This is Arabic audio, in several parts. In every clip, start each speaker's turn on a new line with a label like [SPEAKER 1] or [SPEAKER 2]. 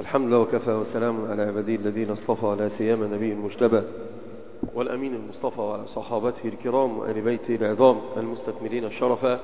[SPEAKER 1] الحمد لله وكفى وسلام على عباده الذين اصطفى، لا سيما النبي المجتبى والأمين المصطفى وعلى صحابته الكرام وآل بيته العظام المستكملين الشرفا.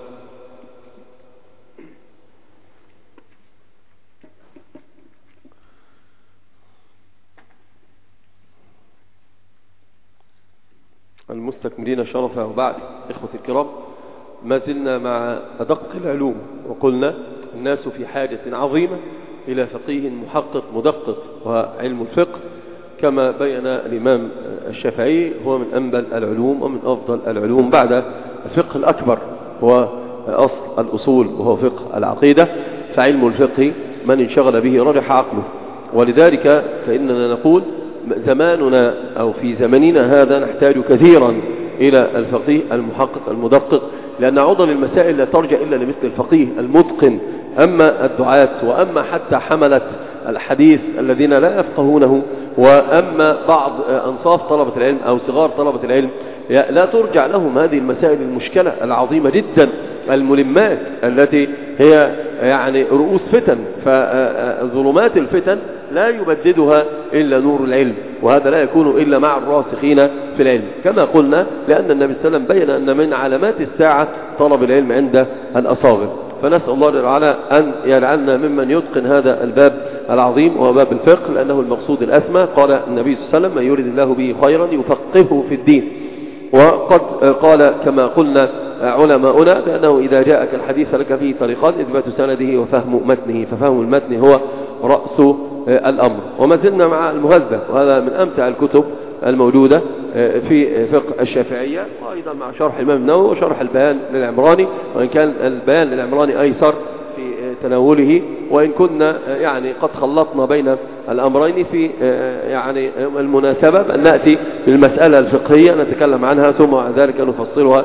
[SPEAKER 1] وبعد إخوة الكرام، ما زلنا مع أدق العلوم، وقلنا الناس في حاجة عظيمة إلى فقيه محقق مدقق، وعلم الفقه كما بين الإمام الشافعي هو من أنبل العلوم ومن أفضل العلوم بعد الفقه الأكبر، هو أصل الأصول وهو فقه العقيدة. فعلم الفقه من انشغل به رجح عقله، ولذلك فإننا نقول زماننا أو في زمننا هذا نحتاج كثيرا إلى الفقيه المحقق المدقق، لأن عضل المسائل لا ترجع إلا لمثل الفقيه المتقن. أما الدعاة وأما حتى حملة الحديث الذين لا يفقهونه، وأما بعض أنصاف طلبة العلم أو صغار طلبة العلم، لا ترجع لهم هذه المسائل المشكلة العظيمة جدا، الملمات التي هي يعني رؤوس فتن، فظلمات الفتن لا يبددها إلا نور العلم، وهذا لا يكون إلا مع الراسخين في العلم كما قلنا، لأن النبي صلى الله عليه وسلم بين أن من علامات الساعة طلب العلم عند الأصاغر. فنسأل الله تعالى أن يجعلنا ممن يتقن هذا الباب العظيم وهو باب الفقه، لأنه المقصود الأسمى. قال النبي صلى الله عليه وسلم: من يريد الله به خيرا يفقهه في الدين. وقد قال كما قلنا علماؤنا بأنه إذا جاءك الحديث لك فيه طريقان: إثبات سنده وفهم متنه، ففهم المتن هو رأس الأمر. وما زلنا مع المهذب، وهذا من أمتع الكتب الموجودة في فقه الشافعية، وأيضا مع شرح الإمام النووي وشرح البيان للعمراني، وإن كان البيان للعمراني أيسر في تناوله، وإن كنا يعني قد خلطنا بين الأمرين في يعني المناسبة بأن نأتي بالمسألة الفقهية نتكلم عنها، ثم بعد ذلك نفصلها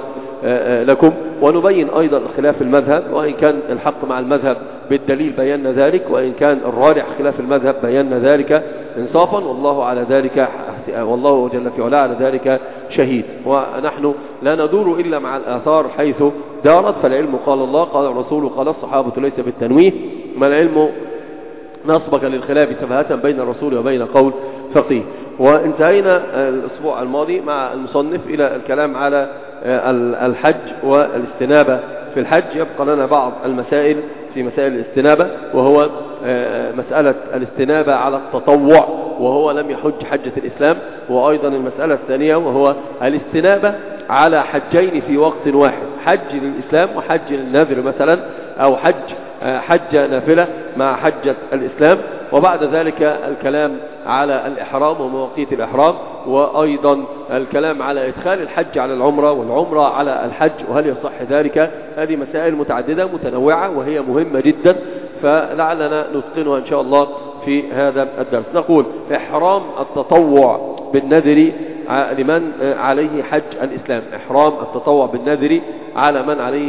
[SPEAKER 1] لكم ونبين أيضا خلاف المذهب، وإن كان الحق مع المذهب بالدليل بينا ذلك، وإن كان الراجح خلاف المذهب بينا ذلك إنصافا، والله على ذلك والله جل في علاه على ذلك شهيد. ونحن لا ندور إلا مع الآثار حيث دارت، فالعلم قال الله قال الرسول قال الصحابة ليس بالتنويه، ما العلم نصبك للخلاف سفاهة بين الرسول وبين قول فقيه. وانتهينا الأسبوع الماضي مع المصنف إلى الكلام على الحج والاستنابة في الحج. يبقى لنا بعض المسائل في مسائل الاستنابة، وهو مسألة الاستنابة على التطوع وهو لم يحج حجة الإسلام، وأيضا المسألة الثانية وهو الاستنابة على حجين في وقت واحد: حج للإسلام وحج للنذر مثلا، أو حج نافلة مع حجة الإسلام. وبعد ذلك الكلام على الإحرام ومواقيت الإحرام، وأيضا الكلام على إدخال الحج على العمرة والعمرة على الحج وهل يصح ذلك. هذه مسائل متعددة متنوعة وهي مهمة جدا، فلعلنا نتقنها إن شاء الله في هذا الدرس. نقول: إحرام التطوع بالنذر لمن عليه حج الإسلام، إحرام التطوع بالنذر على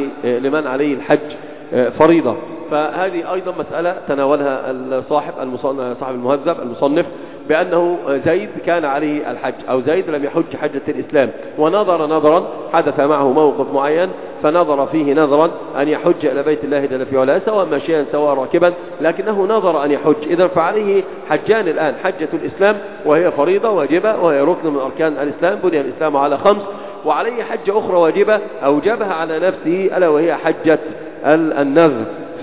[SPEAKER 1] لمن عليه الحج فريضة. فهذه أيضا مسألة تناولها صاحب المهذب المصنف، بأنه زيد كان عليه الحج، أو زيد لم يحج حجة الإسلام، ونظر نظرا حدث معه موقف معين فنظر فيه نظرا أن يحج إلى بيت الله جل في علاه، سواء ماشيا سواء راكبا، لكنه نظر أن يحج. إذن فعليه حجان الآن: حجة الإسلام وهي فريضة واجبة وهي ركن من أركان الإسلام، بني الإسلام على 5، وعليه حجة أخرى واجبة أوجبها على نفسه ألا وهي حجة النذر.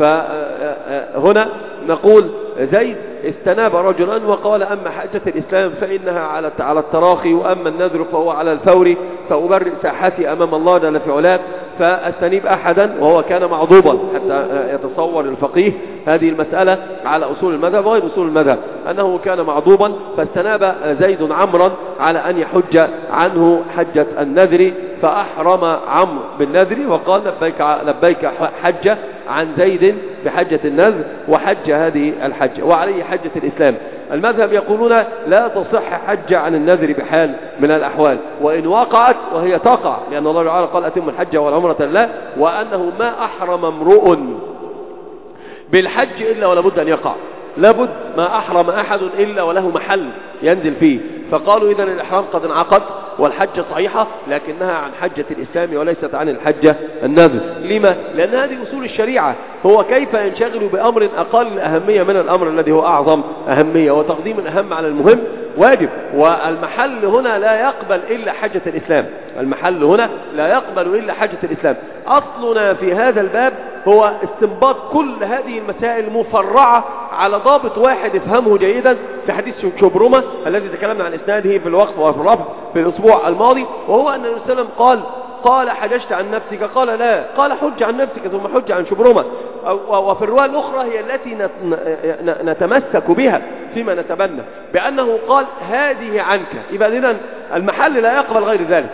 [SPEAKER 1] فهنا نقول: زيد استناب رجلا وقال: أما حجة الإسلام فإنها على التراخي، وأما النذر فهو على الفور، فأبرئ ساحتي أمام الله جل في علاه فأستنيب أحدا، وهو كان معضوبا حتى يتصور الفقيه هذه المسألة على أصول المذهب وغير أصول المذهب، أنه كان معضوبا، فاستناب زيد عمرا على أن يحج عنه حجة النذر، فأحرم عمرو بالنذر وقال: لبيك حجة عن زيد بحجة النذر وحج هذه الحجة، وعليه حجة الإسلام. المذهب يقولون لا تصح حجة عن النذر بحال من الأحوال، وإن وقعت وهي تقع، لأن الله تعالى قال: أتم الحج والعمرة لله، وأنه ما أحرم امرؤ بالحج إلا ولابد أن يقع، لابد ما أحرم أحد إلا وله محل ينزل فيه. فقالوا: إذن الإحرام قد انعقد والحجة صحيحة، لكنها عن حجة الإسلام وليست عن الحجة النذر. لما؟ لأن هذه أصول الشريعة. هو كيف ينشغل بأمر أقل أهمية من الأمر الذي هو أعظم أهمية، وتقديم الأهم على المهم واجب. والمحل هنا لا يقبل إلا حجة الإسلام، المحل هنا لا يقبل إلا حجة الإسلام. أصلنا في هذا الباب هو استنباط كل هذه المسائل مفرعة على ضابط واحد افهمه جيدا في حديث شبرمة الذي تكلمنا عن إسناده في الوقف وفي الرفع في الأسبوع الماضي، وهو أن النبي صلى الله عليه وسلم قال حججت عن نفسك؟ قال لا. قال حج عن نفسك ثم حج عن شبرمة. وفي الرواية الأخرى هي التي نتمسك بها فيما نتبنى، بأنه قال هذه عنك. يبقى إذن المحل لا يقبل غير ذلك.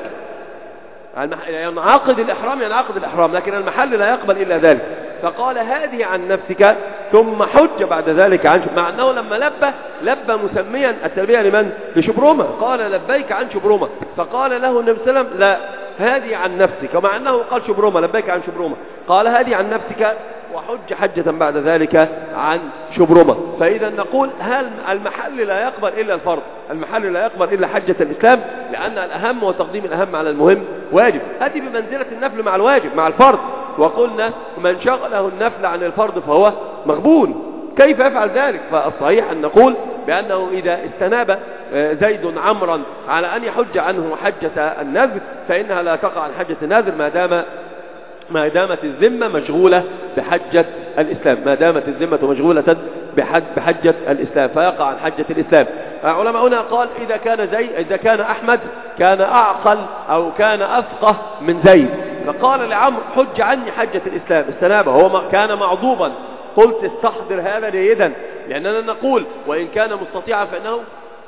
[SPEAKER 1] ينعقد الإحرام لكن المحل لا يقبل إلا ذلك. فقال هذه عن نفسك ثم حج بعد ذلك عن شبرمة، مع أنه لما لبى مسميا التلبية لمن؟ لشبرمة. قال لبيك عن شبرمة، فقال له النبي صلى الله عليه وسلم لا، هذه عن نفسك. ومع أنه قال شبرمة لبيك عن شبرمة، قال هذه عن نفسك وحج حجة بعد ذلك عن شبرمة. فإذا نقول هل المحل لا يقبل إلا الفرض، المحل لا يقبل إلا حجة الإسلام، لأن الأهم وتقديم الأهم على المهم واجب. هذه بمنزلة النفل مع الواجب مع الفرض. وقلنا من شغله النفل عن الفرض فهو مغبون. كيف يفعل ذلك؟ فالصحيح أن نقول بأنه إذا استناب زيد عمرا على أن يحج عنه حجة النذر فإنها لا تقع عن حجة النذر ما دامت الذمة مشغولة بحجة الإسلام، ما دامت الذمة مشغولة بحجة الإسلام فيقع عن حجة الإسلام. علماؤنا قال إذا كان أحمد كان أعقل أو كان أفقه من زيد، فقال لعمرو حج عني حجة الإسلام، استنابه. هو كان معضوبا. قلت استحضر هذا جيدا، لأننا نقول وإن كان مستطيعا فإنه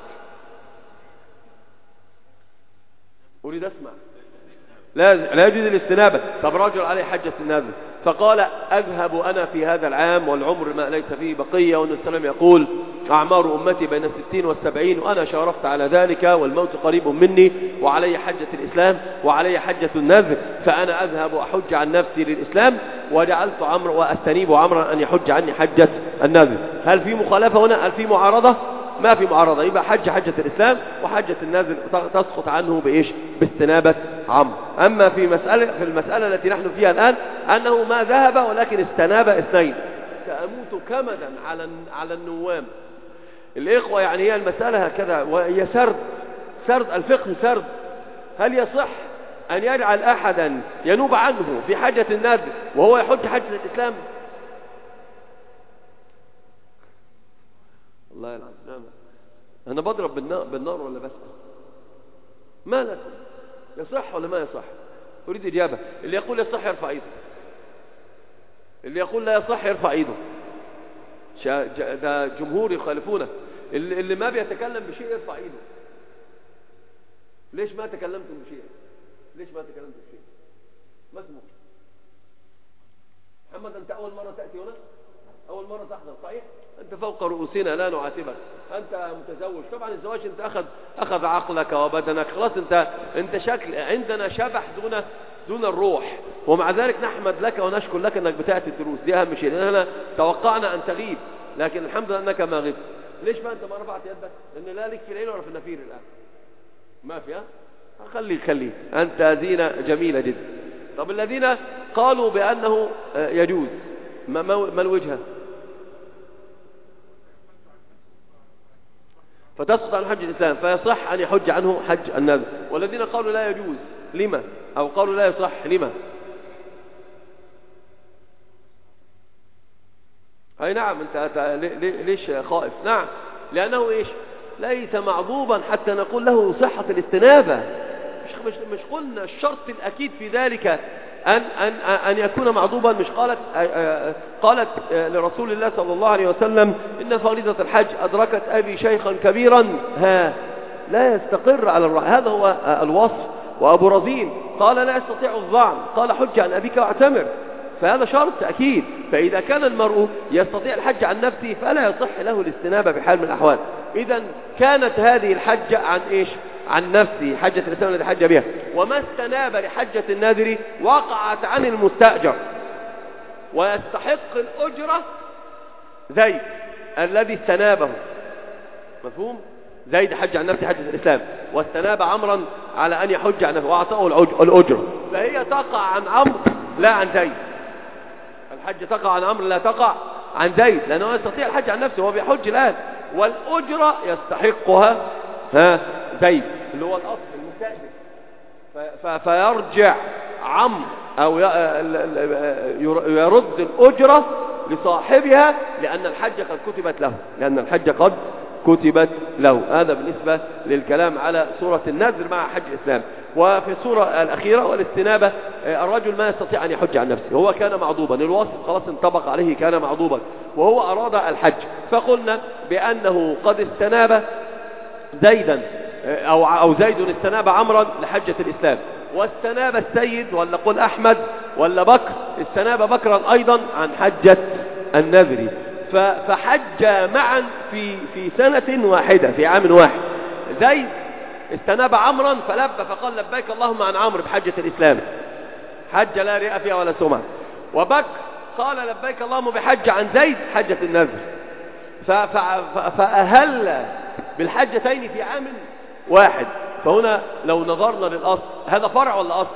[SPEAKER 1] أريد أسمع لا يجوز الاستنابة. طب رجل عليه حجة النذر فقال أذهب أنا في هذا العام والعمر ما ليس فيه بقية، والنبي صلى الله عليه وسلم يقول أعمار أمتي بين 60 و70 وأنا شارفت على ذلك والموت قريب مني وعلي حجة الإسلام وعلي حجة النذر، فأنا أذهب أحج عن نفسي للإسلام وجعلت عمرو وأستنيب عمرا أن يحج عني حجة النذر. هل في مخالفة هنا؟ هل في معارضة؟ ما في معارضة. يبقى حجة الإسلام وحجة النذر تسقط عنه بإيش؟ باستنابة عمرو. أما في المسألة التي نحن فيها الآن أنه ما ذهب ولكن استناب اثنين. سأموت كمدا على النوام. الإخوة يعني هي المسألة هكذا، وهي سرد الفقه سرد. هل يصح أن يجعل أحدا ينوب عنه في حجة النذر وهو يحج حجة الإسلام؟ الله العظيم أنا بضرب بالنار ولا بس؟ ما لا يصح ولا ما يصح؟ أريد إجابة. اللي يقول يصح يرفع إيده، اللي يقول لا يصح يرفع إيده. ده جمهور يخالفونه. اللي ما بيتكلم بشيء يرفع إيده. ليش ما تكلمتم بشيء؟ ليش ما تكلمتم بشيء؟ ما اسمك محمد؟ أنت أول مرة تأتي هنا؟ أول مرة تحضر صحيح؟ أنت فوق رؤوسنا لا نعاتبك. أنت متزوج طبعا. الزواج أنت أخذ عقلك وبدنك خلاص. أنت شكل عندنا شبح دون الروح، ومع ذلك نحمد لك ونشكر لك أنك بتأتي الدروس. دي أهم شيء، لأننا توقعنا أن تغيب لكن الحمد لله أنك ما غبت. ليش ما أنت ما رفعت يدك؟ لأن لا لك في العين ولا في النفير الآن. ما في خلي أنت زينة جميلة جدا. طب الذين قالوا بأنه يجوز ما الوجهة؟ فتسقط عن حج الإسلام فيصح أن يحج عنه حج النذر. والذين قالوا لا يجوز لما؟ أو قالوا لا يصح لما؟ أي نعم. أنت ليش خائف؟ نعم لأنه إيش؟ ليس معضوبا حتى نقول له صحة الاستنابة. مش قلنا الشرط الأكيد في ذلك أن يكون معضوبا. مش قالت لرسول الله صلى الله عليه وسلم إن فريضة الحج أدركت أبي شيخا كبيرا لا يستقر على الرأي. هذا هو الوصف. وأبو رزين قال لا يستطيع الظعن، قال حج عن أبيك واعتمر. فهذا شرط أكيد. فإذا كان المرء يستطيع الحج عن نفسه فلا يصح له الاستنابة بحال من الأحوال. إذا كانت هذه الحجة عن إيش؟ عن نفسه، حجة الإسلام التي حج بها. وما استناب لحجة النذر وقعت عن المستأجر، ويستحق الأجرة زيد الذي استنابه. مفهوم؟ زيد حج عن نفسه حجة الإسلام واستناب عمرا على أن يحج عن نفسه وأعطاه الأجرة، فهي تقع عن عمرو لا عن زيد. الحج تقع عن عمرو لا تقع عن زيد، لأنه يستطيع الحج عن نفسه، هو بيحج الآن، والأجرة يستحقها زيد اللي هو الأصل المستأجر. فيرجع عمرو أو يرد الأجرة لصاحبها، لأن الحج قد كتبت له. هذا بالنسبة للكلام على سورة النذر مع حج الإسلام. وفي السورة الأخيرة والاستنابة، الرجل ما يستطيع أن يحج عن نفسه، هو كان معضوبا، الوصف خلاص انطبق عليه، كان معضوبا وهو أراد الحج، فقلنا بأنه قد استناب زيدا أو زيد استناب عمرا لحجة الإسلام، واستناب السيد ولا قل أحمد ولا بكر استناب بكرا أيضا عن حجة النذر، فحج معا في سنة واحدة، في عام واحد. زيد استناب عمرا فلبى فقال لبيك اللهم عن عمرو بحجة الإسلام، حج لا رياء فيها ولا سمعة. وبكر قال لبيك اللهم بحج عن زيد حجة النذر، فأهل بالحجتين في عام واحد. فهنا لو نظرنا للأصل، هذا فرع ولا أصل؟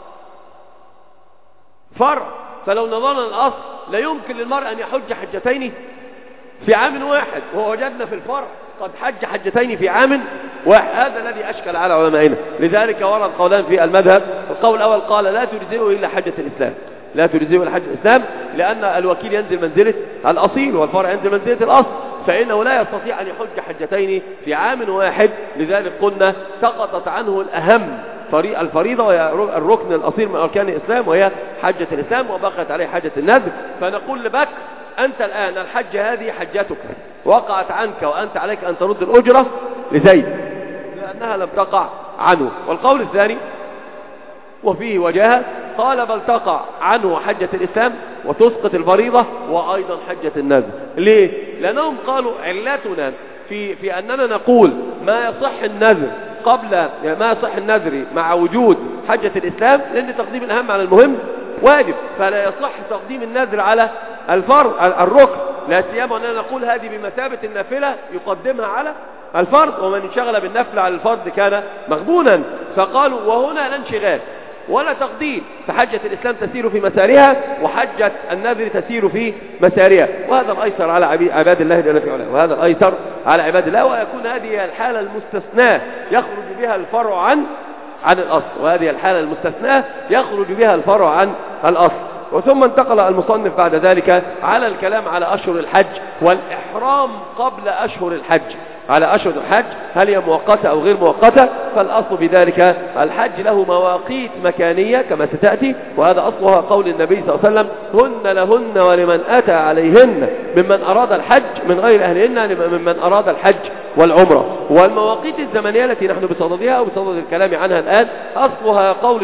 [SPEAKER 1] فرع. فلو نظرنا للأصل لا يمكن للمرء أن يحج حجتين في عام واحد، ووجدنا في الفرع قد حج حجتين في عام واحد. هذا الذي أشكل على علمائنا، لذلك ورد قولان في المذهب. القول الأول قال لا تجزئه إلا حجة الإسلام، لا تجزئه إلا حجة الإسلام، لأن الوكيل ينزل منزلة الأصيل والفرع ينزل منزلة الأصل، فإنه لا يستطيع أن يحج حجتين في عام واحد. لذلك قلنا سقطت عنه الأهم الفريضة، وهي الركن الأصيل من أركان الإسلام، وهي حجة الإسلام، وبقت عليه حجة النذر. فنقول لبكر أنت الآن الحج هذه حجتك وقعت عنك، وأنت عليك أن ترد الأجرة لزيد لأنها لم تقع عنه. والقول الثاني وفيه وجاهة، قال بل تقع عنه حجة الإسلام وتسقط الفريضة وأيضا حجة النذر. ليه؟ لأنهم قالوا علتنا في أننا نقول ما يصح النذر ما يصح النذر مع وجود حجة الإسلام، لأن تقديم الأهم على المهم واجب، فلا يصح تقديم النذر على الفرض الركن، لا سيما أننا نقول هذه بمثابة النافلة يقدمها على الفرض، ومن انشغل بالنفل على الفرض كان مغبونا. فقالوا وهنا لا انشغال ولا تقديم، فحجة الإسلام تسير في مسارها وحجة النذر تسير في مسارها، وهذا الأيسر على عباد الله جل في علاه، وهذا الأيسر على عباد الله، ويكون هذه الحالة المستثناة يخرج بها الفرع عن الأصل، وهذه الحالة المستثناة يخرج بها الفرع عن الأصل. وثم انتقل المصنف بعد ذلك على الكلام على أشهر الحج والإحرام قبل أشهر الحج، على أشهر الحج هل هي مؤقتة أو غير مؤقتة. فالأصل بذلك الحج له مواقيت مكانية كما ستأتي، وهذا أصلها قول النبي صلى الله عليه وسلم هن لهن ولمن أتى عليهن ممن أراد الحج من غير أهلهن ممن أراد الحج والعمرة. والمواقيت الزمنية التي نحن بصددها أو بصدد الكلام عنها الآن أصلها قول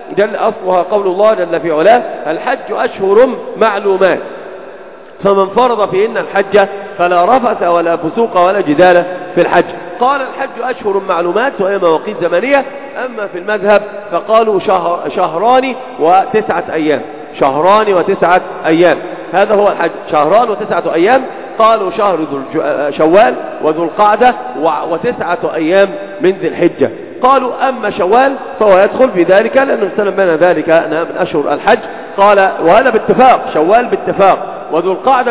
[SPEAKER 1] الله جل في علاه الحج أشهر معلومات، فمن فرض فيهن الحج فلا رفث ولا فسوق ولا جدال في الحج. قال الحج أشهر معلومات وهي مواقيت زمنية. أما في المذهب فقالوا شهران وتسعة أيام، شهران وتسعة أيام، هذا هو الحج، شهران وتسعة أيام. قالوا شهر شوال وذو القعدة وتسعة أيام من ذي الحجة. قالوا أما شوال فهو يدخل في ذلك لأنه سلم بنا ذلك أنها من أشهر الحج. قال وهذا باتفاق، شوال باتفاق وذو القعدة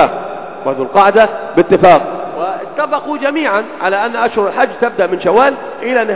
[SPEAKER 1] باتفاق، واتفقوا جميعا على أن أشهر الحج تبدأ من شوال إلى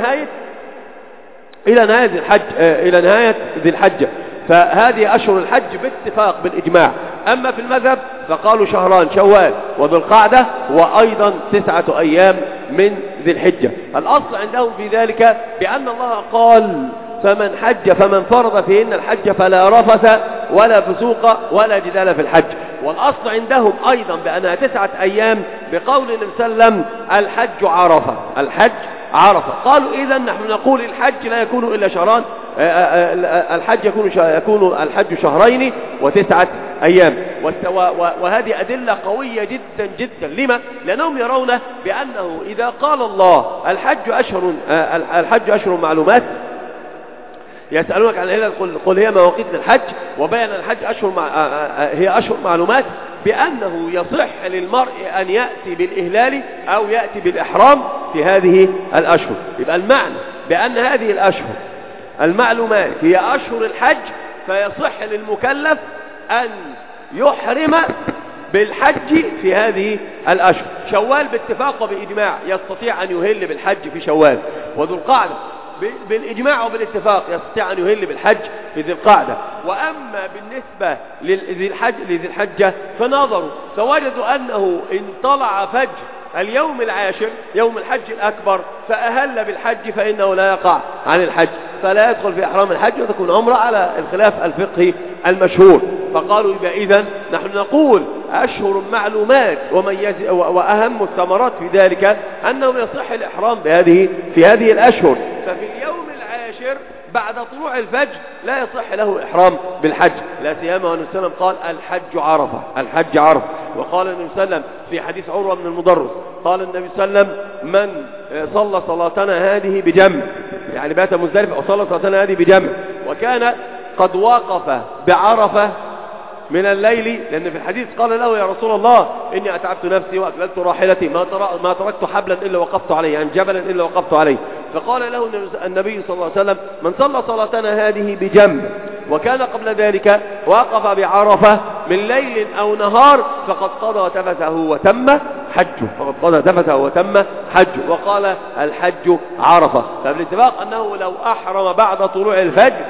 [SPEAKER 1] نهاية ذي الحجة، فهذه أشهر الحج باتفاق بالإجماع. أما في المذهب فقالوا شهران شوال وذو القعدة وأيضا 9 أيام من ذي الحجة. الأصل عندهم في ذلك بأن الله قال فمن فرض فيهن الحج فلا رفث ولا فسوق ولا جدال في الحج. والأصل عندهم أيضا بأنها 9 أيام بقول النبي صلى الله عليه وسلم الحج عرفة. قالوا إذا نحن نقول الحج لا يكون إلا شهران، الحج يكون الحج شهرين و9 أيام. وهذه أدلة قوية جدا جدا. لما؟ لأنهم يرون بأنه إذا قال الله الحج أشهر معلومات، يسألونك عن الهلال قل هي مواقيت للحج، وبين الحج هي أشهر معلومات، بأنه يصح للمرء أن يأتي بالإهلال أو يأتي بالإحرام في هذه الأشهر. يبقى المعنى بأن هذه الأشهر المعلومات هي أشهر الحج، فيصح للمكلف أن يحرم بالحج في هذه الأشهر. شوال باتفاق وبإجماع يستطيع أن يهل بالحج في شوال، وذو القعدة بالإجماع وبالاتفاق يستطيع أن يهل بالحج في ذي القعدة. وأما بالنسبة لذي الحجة فنظروا فوجدوا أنه إن طلع فجر اليوم العاشر يوم الحج الأكبر فأهل بالحج فإنه لا يقع عن الحج، فلا يدخل في إحرام الحج وتكون عمرة على الخلاف الفقهي المشهور. فقالوا إذن نحن نقول أشهر معلومات وأهم الثمرات في ذلك أنه يصح الإحرام في هذه الأشهر. ففي اليوم العاشر بعد طلوع الفجر لا يصح له إحرام بالحج، لا سيما والنبي صلى الله عليه وسلم قال الحج عرفة، الحج عرفة. وقال النبي صلى الله عليه وسلم في حديث عروة بن المدرس قال النبي صلى الله عليه وسلم من صلى صلاتنا هذه بجمع، يعني بات مزدلفة وصلى صلاتنا هذه بجمع وكان قد وقف بعرفة من الليل، لأن في الحديث قال له يا رسول الله إني أتعبت نفسي وأكللت راحلتي ما تركت حبلا إلا وقفت عليه، يعني جبلا إلا وقفت عليه. فقال له النبي صلى الله عليه وسلم من صلى صلاتنا هذه بجنب وكان قبل ذلك وقف بعرفة من ليل أو نهار فقد قضى تفثه وتم حجه، فقد قضى تفثه وتم حجه. وقال الحج عرفة. فبالاتفاق أنه لو أحرم بعد طلوع الفجر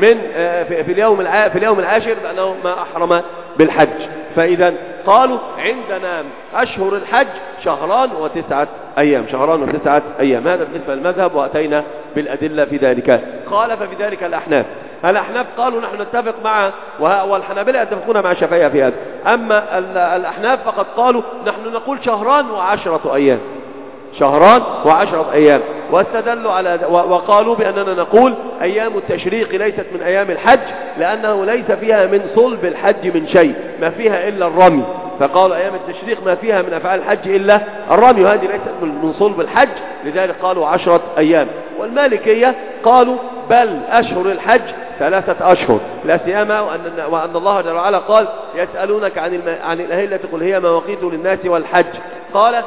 [SPEAKER 1] في اليوم العاشر بأنه ما أحرم بالحج. فإذا قالوا عندنا أشهر الحج شهران و9 أيام، شهران و9 أيام. هذا بالنسبة للمذهب، وأتينا بالأدلة في ذلك. خالف في ذلك الأحناف قالوا نحن نتفق مع، والحنابلة يتفقون مع الشافعية في هذا. أما الأحناف فقد قالوا نحن نقول شهران و10 أيام، شهران و10 أيام. واستدلوا على وقالوا بأننا نقول أيام التشريق ليست من أيام الحج لأنه ليس فيها من صلب الحج من شيء، ما فيها إلا الرمي. فقالوا أيام التشريق ما فيها من أفعال الحج إلا الرمي، وهذه ليست من صلب الحج، لذلك قالوا 10 أيام. والمالكية قالوا بل أشهر الحج 3 أشهر، لا سيما وأن الله جل وعلا قال يسألونك عن الأهلة قل هي مواقيت للناس والحج. قال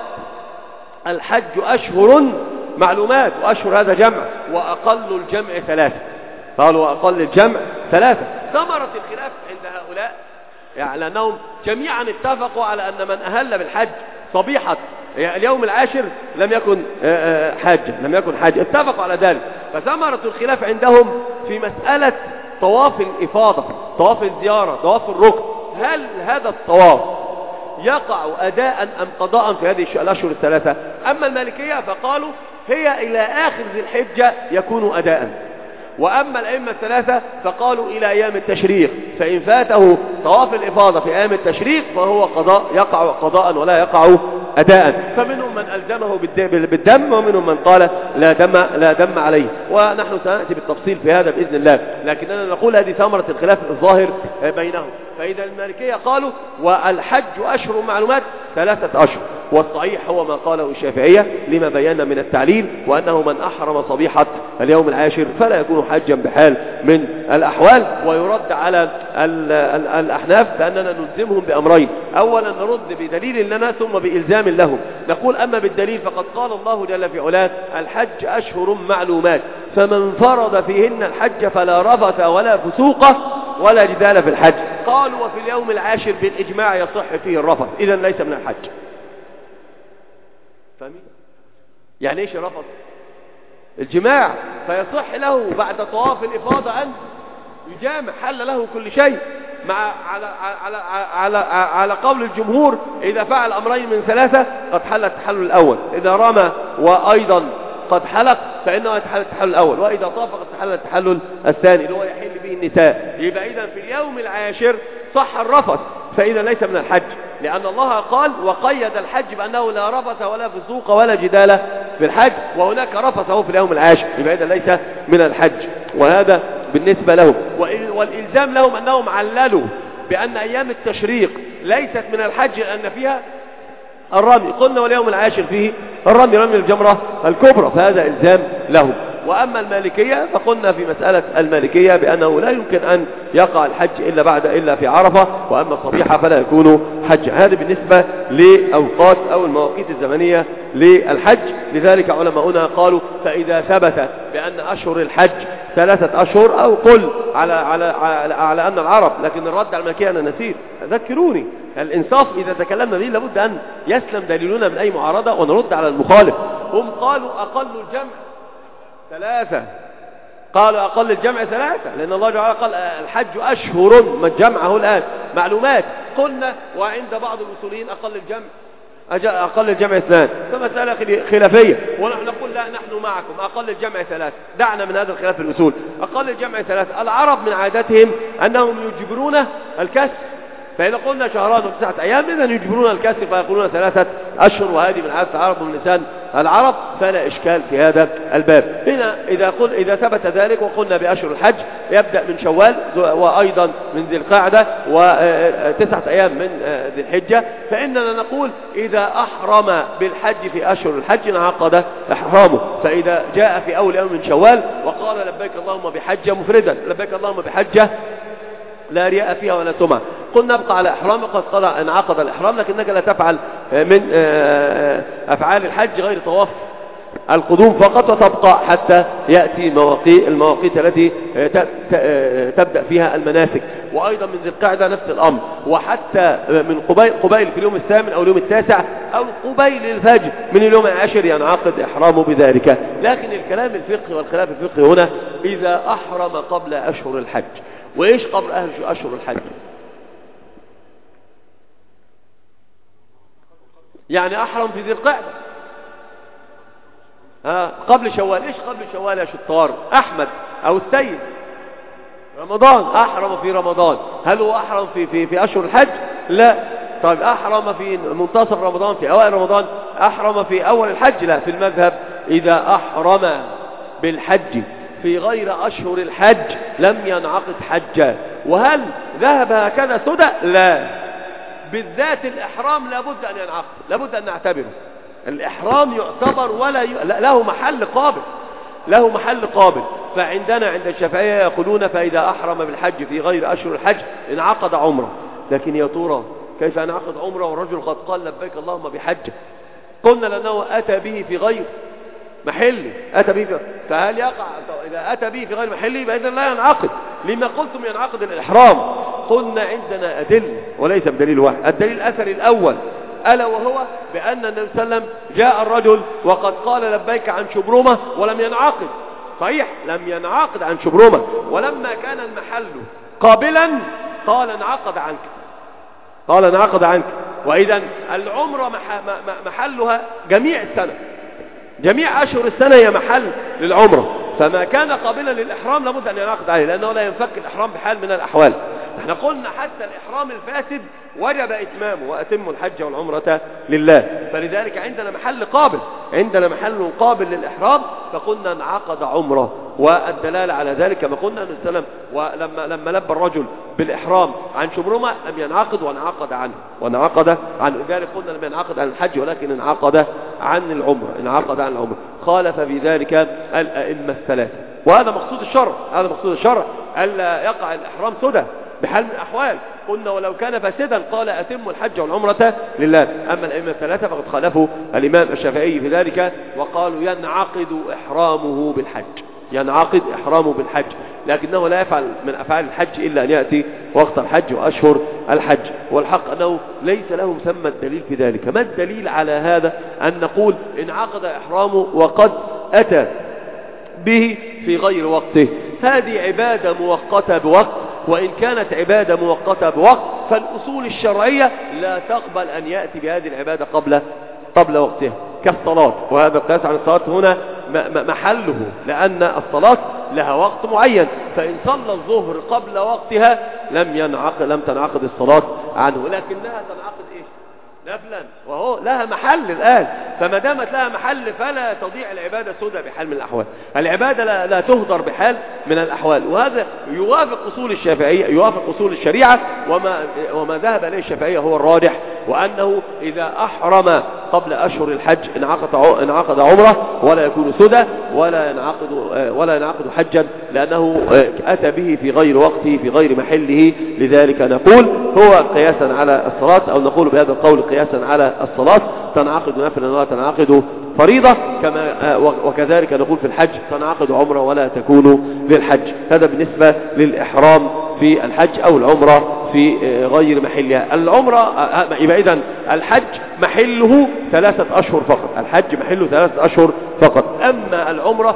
[SPEAKER 1] الحج أشهر معلومات، وأشهر هذا جمع، وأقل الجمع 3. قالوا وأقل الجمع 3. ثمرة الخلاف عند هؤلاء يعني أنهم جميعا اتفقوا على أن من أهل بالحج صبيحة اليوم العاشر لم يكن حاجة، اتفقوا على ذلك. فثمرة الخلاف عندهم في مسألة طواف الإفاضة، طواف الزيارة، طواف الركن، هل هذا الطواف يقع أداء أم قضاء في هذه الأشهر 3؟ أما المالكية فقالوا هي إلى آخر ذي الحجة يكون أداء. وأما الأئمة 3 فقالوا إلى أيام التشريق، فإن فاته طواف الإفاضة في أيام التشريق فهو قضاء، يقع قضاء ولا يقع أداء. فمنهم من ألزمه بالدم، ومنهم من قال لا دم عليه، ونحن سنأتي بالتفصيل في هذا بإذن الله. لكننا نقول هذه ثمرة الخلاف الظاهر بينهم. فإذا المالكية قالوا والحج أشهر معلومات 3 أشهر، والصحيح هو ما قاله الشافعية لما بينا من التعليل، وأنه من أحرم صبيحة اليوم العاشر فلا يكون حجا بحال من الأحوال. ويرد على الأحناف بأننا نلزمهم بأمرين: أولا نرد بدليل لنا ثم بإلزام لهم. نقول أما بالدليل فقد قال الله جل في علاه الحج أشهر معلومات فمن فرض فيهن الحج فلا رفث ولا فسوق ولا جدال في الحج. قالوا وفي اليوم العاشر بالإجماع يصح فيه الرفث، إذا ليس من الحج. فاهمين؟ يعني ايش الرفث؟ الجماع، فيصح له بعد طواف الإفاضة أن يجامع، حل له كل شيء على قول الجمهور. إذا فعل أمرين من 3 قد حل التحلل الأول، إذا رمى وأيضا قد حلق فإنه يتحلل التحلل الأول، وإذا طاف قد تحلل التحلل الثاني اللي هو يحل به النساء. يبقى إذا في اليوم العاشر صح الرفث، فإذا ليس من الحج، لأن الله قال وقيد الحج بأنه لا رفث ولا فسوق ولا جدال في الحج، وهناك رفثه في اليوم العاشر، يبقى إذا ليس من الحج. وهذا بالنسبة لهم. والإلزام لهم أنهم عللوا بأن أيام التشريق ليست من الحج لأن فيها الرمي، قلنا واليوم العاشر فيه الرمي، رمي الجمرة الكبرى، فهذا إلزام لهم. وأما المالكية فقلنا في مسألة المالكية بأنه لا يمكن أن يقع الحج إلا في عرفة، وأما الصبيحة فلا يكون حج. هذا بالنسبة لأوقات أو المواقيت الزمنية للحج. لذلك علماؤنا قالوا فإذا ثبت بأن أشهر الحج 3 أشهر، أو قل على أن العرب، لكن الرد على المالكية أنا نسيت، ذكروني. الإنصاف إذا تكلمنا به لابد أن يسلم دليلنا من أي معارضة ونرد على المخالف. هم قالوا أقل الجمع 3، قالوا أقل الجمع 3، لأن الله تعالى قال الحج أشهر من جمعه الآن معلومات. قلنا وعند بعض الأصوليين أقل الجمع 2، فمسألة خلافية، ونحن نقول لا، نحن معكم أقل الجمع 3. دعنا من هذا الخلاف في الأصول. أقل الجمع 3، العرب من عادتهم أنهم يجبرون الكسر، فإذا قلنا شهران و9 أيام إذا يجبرون الكسر فيقولون 3 أشهر، وهذه من عادة العرب ومن لسان العرب، فلا إشكال في هذا الباب. هنا إذا ثبت ذلك وقلنا بأشهر الحج يبدأ من شوال وأيضا من ذي القعدة و9 أيام من ذي الحجة، فإننا نقول إذا أحرم بالحج في أشهر الحج انعقد إحرامه. فإذا جاء في أول يوم من شوال وقال لبيك اللهم بحجة مفردا، لبيك اللهم بحجة لا رياء فيها ولا سمعة، قلنا نبقى على إحرام وقد انعقد الإحرام، لكنك لا تفعل من أفعال الحج غير طواف القدوم فقط، وتبقى حتى يأتي المواقيت التي تبدأ فيها المناسك. وأيضا من ذي القعدة نفس الأمر، وحتى من قبيل في اليوم الثامن أو اليوم التاسع أو قبيل الفجر من اليوم العاشر ينعقد إحرامه بذلك. لكن الكلام الفقهي والخلاف الفقهي هنا إذا أحرم قبل أشهر الحج. وإيش قبل أشهر الحج؟ يعني أحرم في ذي القعدة قبل شوال. إيش قبل شوال يا شطار؟ أحمد أو السيد رمضان، أحرم في رمضان. هل هو أحرم في أشهر الحج؟ لا. طيب أحرم في منتصف رمضان، في أوائل رمضان؟ أحرم في أول الحج؟ لا. في المذهب إذا أحرم بالحج في غير أشهر الحج لم ينعقد حجا. وهل ذهب هكذا سدى؟ لا، بالذات الإحرام لابد أن ينعقد، لابد أن نعتبره. الإحرام يعتبر ولا له محل قابل، له محل قابل. فعندنا عند الشافعية يقولون فإذا أحرم بالحج في غير أشهر الحج انعقد عمره. لكن يا ترى كيف ينعقد عمره والرجل قد قال لبيك اللهم بحجه؟ قلنا لأنه أتى به في غير محلي، أتى به فهل يقع؟ إذا أتى به في غير محلي فإذا لا ينعقد. لما قلتم ينعقد الإحرام؟ قلنا عندنا أدلة وليس بدليل واحد. الدليل الأثري الأول ألا وهو بأن النبي صلى الله عليه وسلم جاء الرجل وقد قال لبيك عن شبرمة ولم ينعقد. صحيح، لم ينعقد عن شبرمة، ولما كان المحل قابلا قال انعقد عنك، قال انعقد عنك. وإذا العمرة محلها جميع السنة، جميع أشهر السنة هي محل للعمرة، فما كان قابلا للإحرام لابد أن ينعقد عليه، لأنه لا ينفك الإحرام بحال من الأحوال. احنا قلنا حتى الإحرام الفاسد وجب إتمامه، وأتموا الحج والعمرة لله. فلذلك عندنا محل قابل، عندنا محل قابل للإحرام، فقلنا انعقد عمره. والدلالة على ذلك كما قلنا أن السلام ولما لبى الرجل بالإحرام عن شبرمة لم ينعقد وانعقد عنه. لذلك قلنا لم ينعقد عن الحج ولكن انعقد عن العمرة، انعقد عن العمرة. خالف في ذلك الأئمة الثلاثة، وهذا مقصود الشرع، هذا مقصود الشرع ألا يقع الإحرام سدى بحال من الأحوال. قلنا ولو كان فاسدا قال أتم الحج والعمرة لله. أما الأئمة الثلاثة فقد خالفوا الإمام الشافعي في ذلك وقالوا ينعقد إحرامه بالحج، ينعقد إحرامه بالحج، لكنه لا يفعل من أفعال الحج إلا أن يأتي وقت الحج وأشهر الحج. والحق أنه ليس له مسمى الدليل في ذلك. ما الدليل على هذا؟ أن نقول انعقد إحرامه وقد أتى به في غير وقته. هذه عبادة مؤقتة بوقت، وإن كانت عبادة مؤقتة بوقت فالأصول الشرعية لا تقبل أن يأتي بهذه العبادة قبل وقتها كالصلاة. وهذا القياس عن الصلاة هنا محله، لأن الصلاة لها وقت معين، فإن صلى الظهر قبل وقتها لم تنعقد الصلاة عنه، لكنها تنعقد إيش؟ نفلا، وهو لها محل الآن. فما دامت لها محل فلا تضيع العبادة سدى بحال من الأحوال. العبادة لا تهدر بحال من الأحوال. وهذا يوافق أصول الشافعية، يوافق أصول الشريعة، وما ذهب إليه الشافعية هو الراجح، وأنه إذا أحرم قبل أشهر الحج انعقد عمره ولا يكون سدى ولا ينعقد حجا، لأنه أتى به في غير وقته في غير محله. لذلك نقول هو قياسا على الصلاة، أو نقول بهذا القول قياسا على الصلاة تنعقد نفلا ولا تنعقد فريضة، كما وكذلك نقول في الحج تنعقد عمره ولا تكون للحج. هذا بالنسبة للإحرام في الحج أو العمرة في غير محلها. العمرة يبقى إذن الحج محله 3 أشهر فقط، الحج محله 3 أشهر فقط. أما العمرة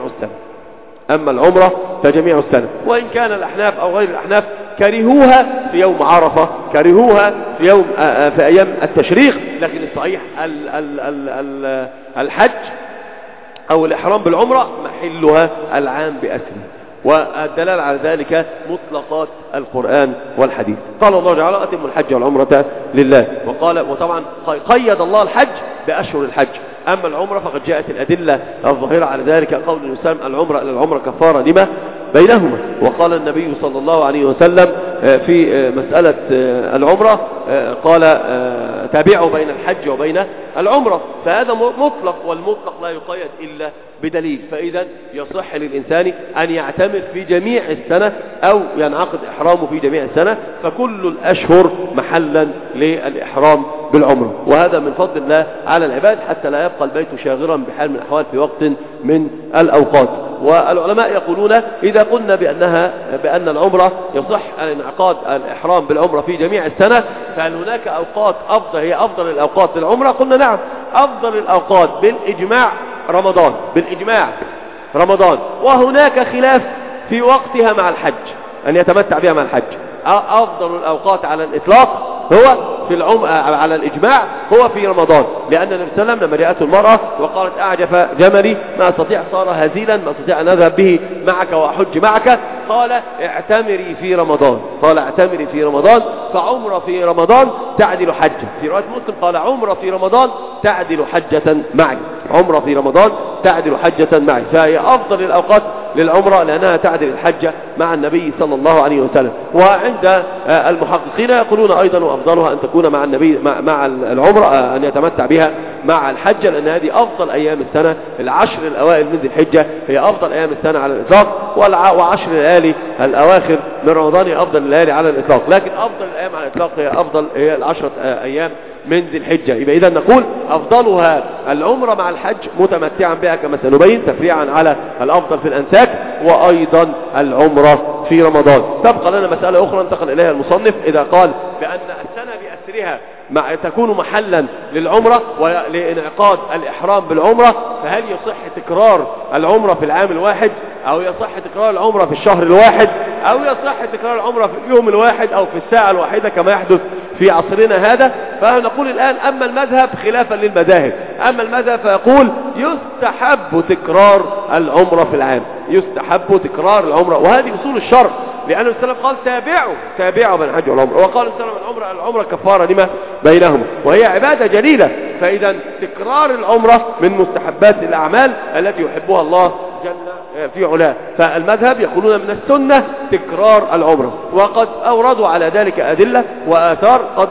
[SPEAKER 1] فجميع السنة، وإن كان الأحناف أو غير الأحناف كرهوها في يوم عرفة، كرهوها في أيام التشريق، لكن الصحيح الحج أو الإحرام بالعمرة محلها العام بأسره، والدلالة على ذلك مطلقات القرآن والحديث. قال الله تعالى أتموا الحج والعمرة لله، وطبعا قيد الله الحج بأشهر الحج. أما العمرة فقد جاءت الأدلة الظاهرة على ذلك، قول الإنسان العمرة كفارة لما بينهما. وقال النبي صلى الله عليه وسلم في مسألة العمرة قال تابعوا بين الحج وبين العمرة، فهذا مطلق، والمطلق لا يقيد إلا بدليل. فإذا يصح للإنسان أن يعتمر في جميع السنة أو ينعقد إحرامه في جميع السنة، فكل الأشهر محلا للإحرام بالعمرة، وهذا من فضل الله على العباد حتى لا يبقى البيت شاغرا بحال من الأحوال في وقت من الأوقات. والعلماء يقولون إذا قلنا بأن العمرة يصح انعقاد الإحرام بالعمرة في جميع السنة، فهل هناك أوقات هي أفضل الأوقات للعمرة؟ قلنا نعم، أفضل الأوقات بالإجماع رمضان، وهناك خلاف في وقتها مع الحج أن يتمتع بها مع الحج. أفضل الأوقات على الإطلاق هو على الإجماع هو في رمضان، لأن النبي صلى الله عليه وسلم لما جاءته المرأة وقالت أعجف جملي ما أستطيع، صار هزيلا ما أستطيع أن أذهب به معك وأحج معك، قال اعتمري في رمضان، فعمرة في رمضان تعدل حجة. في رواية مسلم قال عمرة في رمضان تعدل حجة معي، فهي أفضل الأوقات للعمرة لأنها تعدل الحجة مع النبي صلى الله عليه وسلم. وعند المحققين يقولون أيضا وأفضلها أن تكون مع النبي مع العمرة، أن يتمتع بها مع الحجة، لأن هذه أفضل أيام السنة. العشر الأوائل من ذي الحجة هي أفضل أيام السنة على الإطلاق، وعشر الليالي الأواخر من رمضان هي أفضل الليالي على الإطلاق، لكن أفضل الأيام على الإطلاق هي العشرة أيام من ذي الحجة. يبقى إذا نقول أفضلها العمرة مع الحج متمتعا بها كما سنبين تفريعا على الأفضل في الأنساك، وأيضا العمرة في رمضان. تبقى لنا مسألة أخرى انتقل إليها المصنف إذا قال بأن السنة بأسرها تكون محلا للعمرة ولإنعقاد الإحرام بالعمرة، فهل يصح تكرار العمرة في العام الواحد، أو يصح تكرار العمرة في الشهر الواحد، أو يصح تكرار العمرة في اليوم الواحد أو في الساعة الواحدة كما يحدث في عصرنا هذا؟ فنقول الآن أما المذهب خلافا للمذاهب، أما المذهب فيقول يستحب تكرار العمرة في العام، وهذه أصول الشرع، لأنه السلام قال تابعوا بين الحج والعمرة، وقال السلام العمرة كفارة لما بينهما، وهي عبادة جليلة. فإذا تكرار العمرة من مستحبات الأعمال التي يحبها الله جل في علاه. فالمذهب يقولون من السنة تكرار العمرة، وقد أوردوا على ذلك أدلة وآثار قد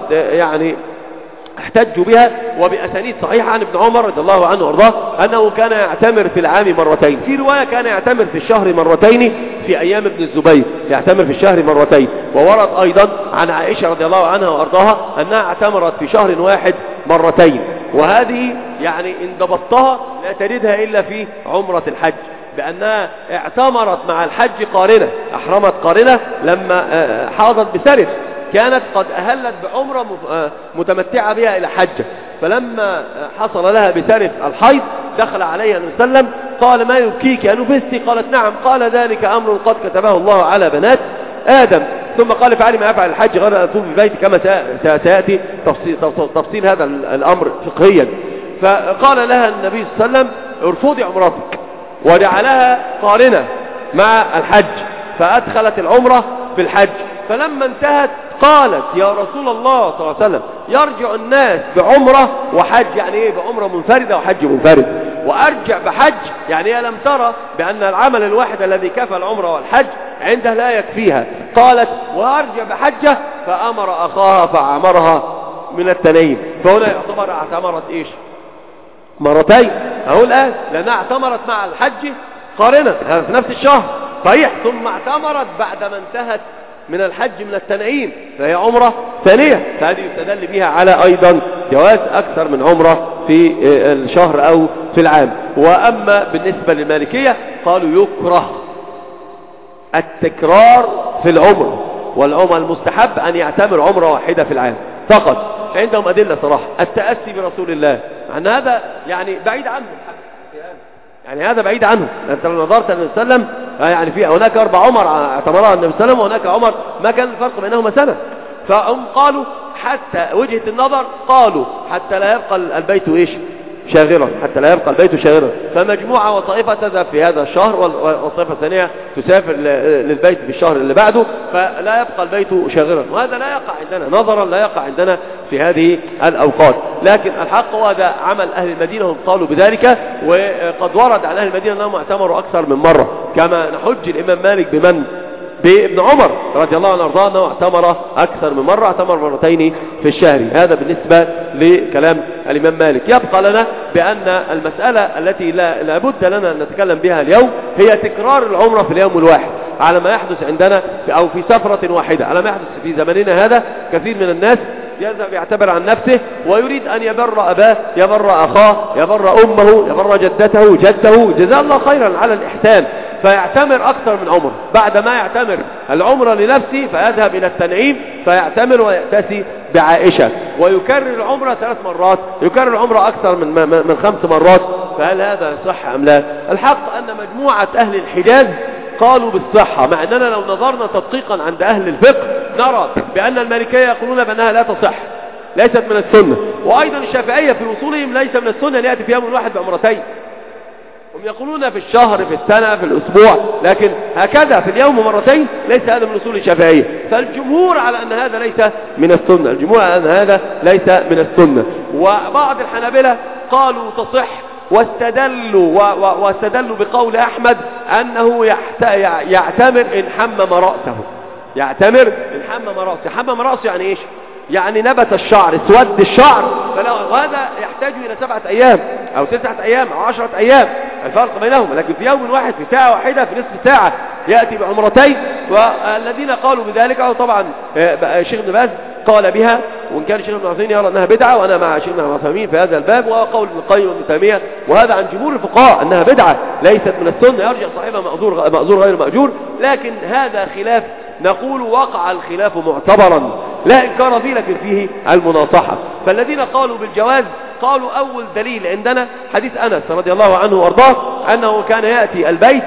[SPEAKER 1] احتجوا بها وبأسانيد صحيحة عن ابن عمر رضي الله عنه وارضاه أنه كان يعتمر في العام مرتين، في رواية كان يعتمر في الشهر مرتين في أيام ابن الزبير، يعتمر في الشهر مرتين. وورد أيضا عن عائشة رضي الله عنها وارضاها أنها اعتمرت في شهر واحد مرتين، وهذه إن ضبطتها لا تجدها إلا في عمرة الحج، بأنها اعتمرت مع الحج قارنة، أحرمت قارنة لما حاضت بسرف، كانت قد أهلت بعمرة متمتعة بها إلى حجة، فلما حصل لها بسرف الحيض دخل عليها النبي صلى الله عليه وسلم قال ما يبكيك أنفستي؟ قالت نعم. قال ذلك أمر قد كتبه الله على بنات آدم. ثم قال فعلي ما يفعل الحج غير أن أطوف بالبيت، كما سيأتي تفصيل هذا الأمر فقهيا. فقال لها النبي صلى الله عليه وسلم ارفضي عمرتك، وجعلها قارنة مع الحج، فأدخلت العمرة في الحج. فلما انتهت قالت يا رسول الله صلى الله عليه وسلم يرجع الناس بعمرة وحج، بعمرة منفردة وحج منفرد، وأرجع بحج، هي لم ترى بأن العمل الواحد الذي كفى العمرة والحج عندها لا يكفيها. قالت وأرجع بحجة، فأمر أخاها فعمرها من التنعيم. فهنا يعتبر اعتمرت ايش؟ مرتين اهو الان، لانها اعتمرت مع الحج قارنة في نفس الشهر صحيح، ثم اعتمرت بعدما انتهت من الحج من التنعيم، فهي عمرة ثانية. فهذه يستدل بها على ايضا جواز اكثر من عمرة في الشهر او في العام. واما بالنسبة للمالكية قالوا يكره التكرار في العمر، والعمر المستحب ان يعتمر عمرة واحدة في العام فقط. عندهم ادلة صراحة التأسي برسول الله، مع ان هذا يعني بعيد عنه، يعني هذا بعيد عنه. انت لو نظرت النبي صلى الله عليه وسلم يعني في هناك 4 عمر اعتمرها النبي صلى الله عليه وسلم، وهناك عمر ما كان الفرق بينهما سنة. فهم قالوا حتى وجهة النظر قالوا حتى لا يبقى البيت ايش؟ شاغرا، حتى لا يبقى البيت شاغرا. فمجموعة وطائفة تذهب في هذا الشهر، والطائفة الثانية تسافر للبيت في الشهر اللي بعده، فلا يبقى البيت شاغرا. وهذا لا يقع عندنا نظرا، لا يقع عندنا في هذه الأوقات. لكن الحق وهذا عمل أهل المدينة، هم قالوا بذلك. وقد ورد عن أهل المدينة أنهم اعتمروا أكثر من مرة، كما نحج الإمام مالك بابن عمر رضي الله عنه وارضاه انه اعتمر اكثر من مرة، اعتمر مرتين في الشهر. هذا بالنسبة لكلام الامام مالك. يبقى لنا بان المسألة التي لا بد لنا ان نتكلم بها اليوم هي تكرار العمرة في اليوم الواحد على ما يحدث عندنا، او في سفرة واحدة على ما يحدث في زمننا هذا. كثير من الناس يذهب يعتبر عن نفسه ويريد ان يبر اباه، يبر اخاه، يبر امه، يبر جدته، جده، جزاه الله خيرا على الاحسان، فيعتمر أكثر من عمر. بعد ما يعتمر العمرة لنفسه فيذهب إلى التنعيم فيعتمر ويأتسي بعائشة، ويكرر العمرة 3 مرات، يكرر العمرة أكثر من 5 مرات. فهل هذا صح أم لا؟ الحق أن مجموعة أهل الحجاز قالوا بالصحة، مع أننا لو نظرنا تدقيقا عند أهل الفقه نرى بأن المالكية يقولون بأنها لا تصح، ليست من السنة. وأيضا الشافعية في وصولهم ليس من السنة أن يأتي في يوم واحد بعمرتين. هم يقولون في الشهر، في السنة، في الأسبوع، لكن هكذا في اليوم مرتين ليس هذا من أصول الشافعية. فالجمهور على أن هذا ليس من السنة، الجمهور على أن هذا ليس من السنة. وبعض الحنابلة قالوا تصح، واستدلوا بقول أحمد أنه يعتمر إن حمم رأسه. يعتمر إن حمم رأسه. حمم رأسه يعني إيش؟ يعني نبت الشعر، اسود الشعر، وهذا يحتاج إلى 7 أيام أو 9 أيام أو 10 أيام الفرق بينهم. لكن في يوم واحد، في ساعة واحدة، في نصف ساعة يأتي بعمرتين. والذين قالوا بذلك، أو طبعا الشيخ ابن باز قال بها، وإن كان الشيخ ابن عثيمين يرى أنها بدعة، وأنا مع الشيخ ابن عثيمين في هذا الباب، وقول ابن القيم وابن تيمية، وهذا عن جمهور الفقهاء أنها بدعة ليست من السنة، يرجع صاحبها مأجور غير مأجور. لكن هذا خلاف، نقول وقع الخلاف معتبرا لا إنكار فيه، لكن فيه المناصحة. فالذين قالوا بالجواز قالوا أول دليل عندنا حديث أنس رضي الله عنه وارضاه أنه كان يأتي البيت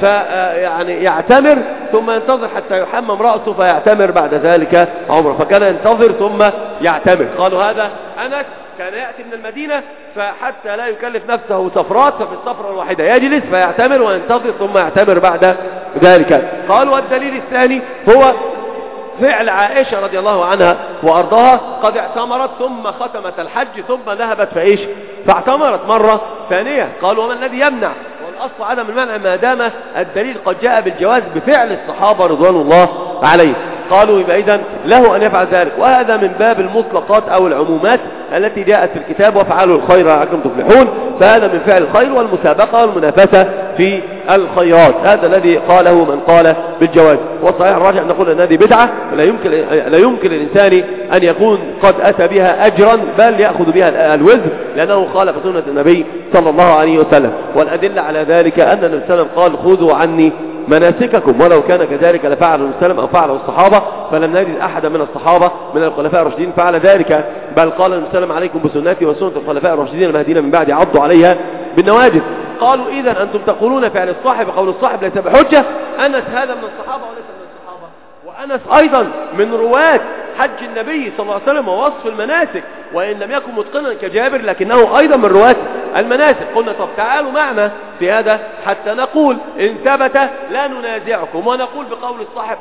[SPEAKER 1] يعني يعتمر ثم ينتظر حتى يحمم رأسه فيعتمر بعد ذلك عمره، فكان ينتظر ثم يعتمر. قالوا هذا أنس كان يأتي من المدينة فحتى لا يكلف نفسه سفرات، ففي السفرة الواحدة يجلس فيعتمر وينتظر ثم يعتمر بعد ذلك. قالوا الدليل الثاني هو فعل عائشة رضي الله عنها وأرضاها، قد اعتمرت ثم ختمت الحج ثم ذهبت فاعتمرت مرة ثانية. قالوا وما الذي يمنع؟ والأصل عدم المنع ما دام الدليل قد جاء بالجواز بفعل الصحابة رضوان الله عليهم. قالوا يبقى إذن له أن يفعل ذلك. وهذا من باب المطلقات أو العمومات التي جاءت في الكتاب وفعلوا الخير لعلكم تفلحون. فهذا من فعل الخير والمسابقة والمنافسة في الخيرات، هذا الذي قاله من قال بالجواز. والصحيح الراجح نقول أن هذه بدعة، لا يمكن الإنسان أن يكون قد أتى بها أجرا، بل يأخذ بها الوزر، لأنه خالف سنة النبي صلى الله عليه وسلم. والأدلة على ذلك أن النبي صلى الله عليه وسلم قال خذوا عني مناسككم، ولو كان كذلك لفعل النبي صلى الله عليه وسلم أو فعله الصحابة، فلم نجد أحد من الصحابة من الخلفاء الراشدين فعل ذلك، بل قال النبي صلى الله عليه وسلم عليكم بسنتي وسنة الخلفاء الراشدين المهديين من بعد عضوا عليها بالنواجذ. قالوا إذن أنتم تقولون فعل الصاحب قول الصاحب ليس بحجة. أنس هذا من الصحابة وليس من الصحابة، وأنس أيضا من رواة حج النبي صلى الله عليه وسلم ووصف المناسك، وإن لم يكن متقنا كجابر لكنه أيضا من رواة المناسك. قلنا طب تعالوا معنا في هذا حتى نقول إن ثبت لا ننازعكم، ونقول بقول الصاحب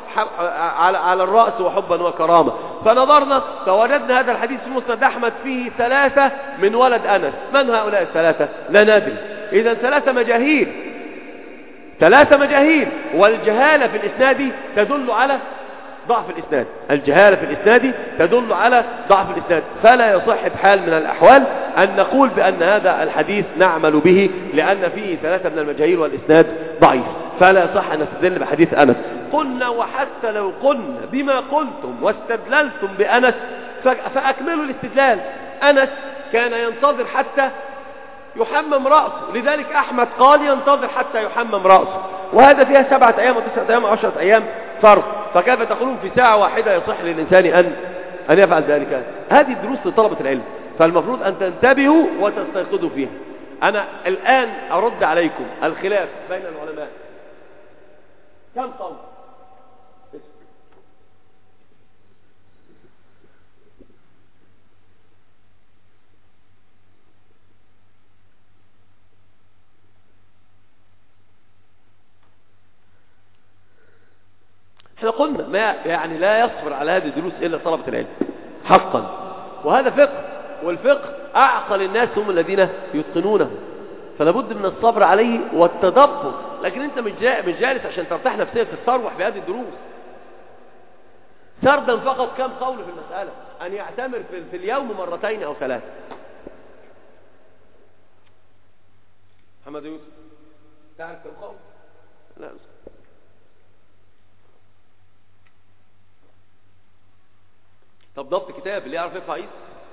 [SPEAKER 1] على الرأس وحبا وكرامة. فنظرنا فوجدنا هذا الحديث في مسند أحمد فيه 3 من ولد أنس. من هؤلاء ال3؟ لا ندري. إذن 3 مجاهيل، 3 مجاهيل، والجهالة في الإسناد تدل على ضعف الإسناد. الجهالة في الإسناد تدل على ضعف الإسناد، فلا يصح بحال من الأحوال أن نقول بأن هذا الحديث نعمل به لأن فيه 3 من المجاهيل والإسناد ضعيف، فلا يصح أن نستدل بحديث أنس. قلنا وحتى لو قلنا بما قلتم واستدللتم بأنس فأكملوا الاستدلال. أنس كان ينتظر حتى يحمم رأسه، لذلك أحمد قال ينتظر حتى يحمم رأسه، وهذا فيها 7 أيام و9 أيام و10 أيام فرق، فكيف تقولون في ساعة واحدة يصح للإنسان أن يفعل ذلك؟ هذه الدروس لطلبة العلم، فالمفروض أن تنتبهوا وتستيقظوا فيها. أنا الآن أرد عليكم الخلاف بين العلماء كم قول؟ احنا قلنا ما يعني لا يصبر على هذه الدروس إلا طلبة العلم حقا، وهذا فقه، والفقه أعقل الناس هم الذين يتقنونه، فلا بد من الصبر عليه والتدبر. لكن انت مش جالس عشان ترتاح نفسيا تستروح بهذه الدروس سردا فقط. كم قول في المسألة؟ أن يعتمر في اليوم 2 أو 3. محمد يوسف تعرف كم قول؟ لا طب ضبط كتاب اللي يعرف يرفع ايد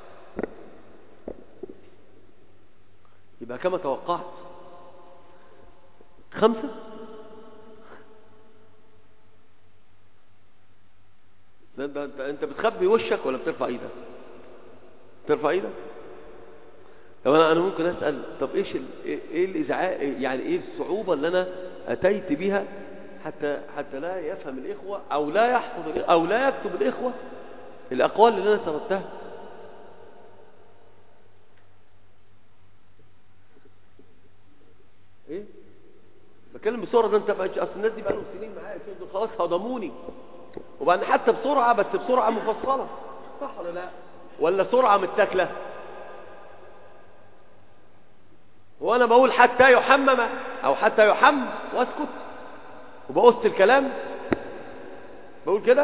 [SPEAKER 1] يبقى كما توقعت 5. انت بتخبي وشك ولا بترفع ايدك؟ ترفع ايدك. طب انا ممكن اسال طب ايه الازعاج، يعني ايه الصعوبه اللي انا اتيت بها حتى لا يفهم الاخوه او لا يحفظ او لا يكتب الاخوه الأقوال اللي أنا سردتها؟ إيه؟ بتكلم بسرعة. ده أنت أصل الناس دي بقى لهم سنين معايا دول خلاص هضموني، وبعدين حتى بسرعة، بس بسرعة مفصلة، صح ولا لا؟ ولا سرعة متاكلة؟ وأنا بقول حتى يحمم أو حتى يحم وأسكت وبقص الكلام، بقول كده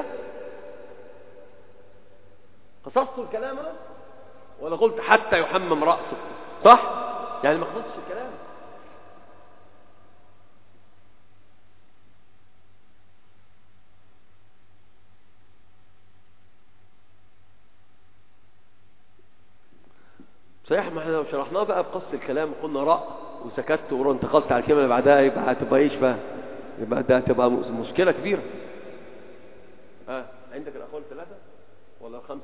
[SPEAKER 1] قصصت الكلام أنا ولا قلت حتى يحمم رأسه؟ صح؟ يعني ما قصصتش الكلام. صحيح، ما احنا لو شرحناه بقى بقص الكلام وقلنا رأى وسكت وانتقلت على الكلمة اللي بعدها يبقى هتبقى ايش بقى؟ يبقى ده هتبقى مشكلة كبيرة. عندك الأقوال 3 ولا 5؟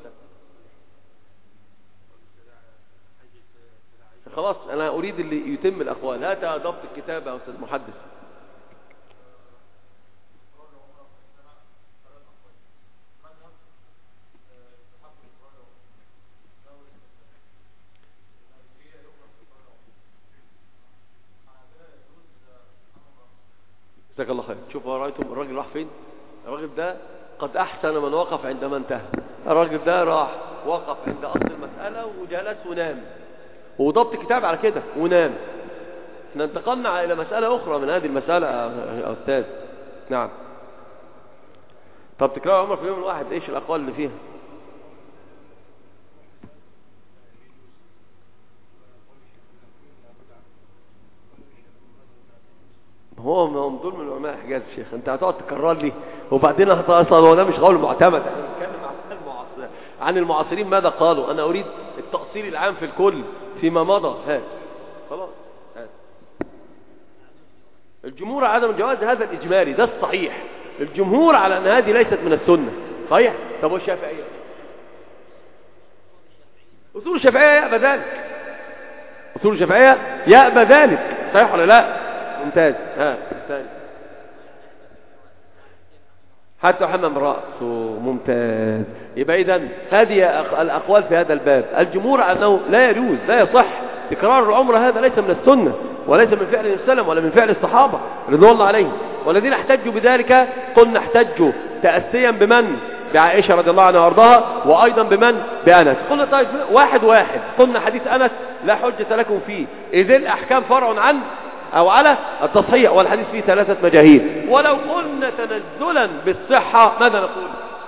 [SPEAKER 1] خلاص أنا أريد اللي يتم الأقوال. هات ضبط الكتاب يا أستاذ محدث. جزاك الله خير. شوفوا رأيتم الراجل راح فين؟ الراجل ده قد أحسن من وقف عندما انتهى. الراجل ده راح وقف عند أصل المسألة وجلس ونام، وضبط كتاب على كده ونام. احنا انتقلنا إلى مسألة أخرى من هذه المسألة يا أستاذ. نعم. طب تكرار عمر في يوم واحد ايش الأقوال اللي فيها؟ هو من دول من علماء الحجاز يا شيخ، انت هتقعد تكرر لي وبعدين هتصل. هو ده مش قول معتمد. احنا بنتكلم عن المعاصرين ماذا قالوا. انا اريد التأصيل العام في الكل فيما مضى. هات خلاص. هات. الجمهور على عدم الجواز هذا الإجمالي ده الصحيح. الجمهور على أن هذه ليست من السنة. صحيح. طب والشافعية؟ أصول الشافعية يأبى ذلك. أصول الشافعية يأبى ذلك. صحيح ولا لا؟ ممتاز. الثاني حتى يحمم رأسه. ممتاز. يبقى إذن هذه الأقوال في هذا الباب. الجمهور على أنه لا يجوز، لا يصح تكرار العمرة، هذا ليس من السنة وليس من فعل السلام ولا من فعل الصحابة رضوان الله عليهم. والذين احتجوا بذلك قلنا احتجوا تأسيا بمن؟ بعائشة رضي الله عنها وارضاها، وأيضا بمن؟ بأنس. قلنا طيب واحد قلنا حديث أنس لا حجة لكم فيه، إذ الأحكام فرع عن أو على التصحيح، والحديث فيه 3 مجاهيل. ولو قلنا تنزلا بالصحة ماذا نقول؟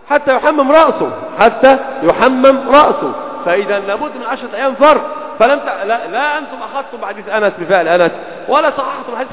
[SPEAKER 1] حتى يحمم رأسه، حتى يحمم رأسه. فإذا لابد من 10 أيام فرق. لا أنتم أخذتم بحديث أنس بفعل أنس ولا صححتم الحديث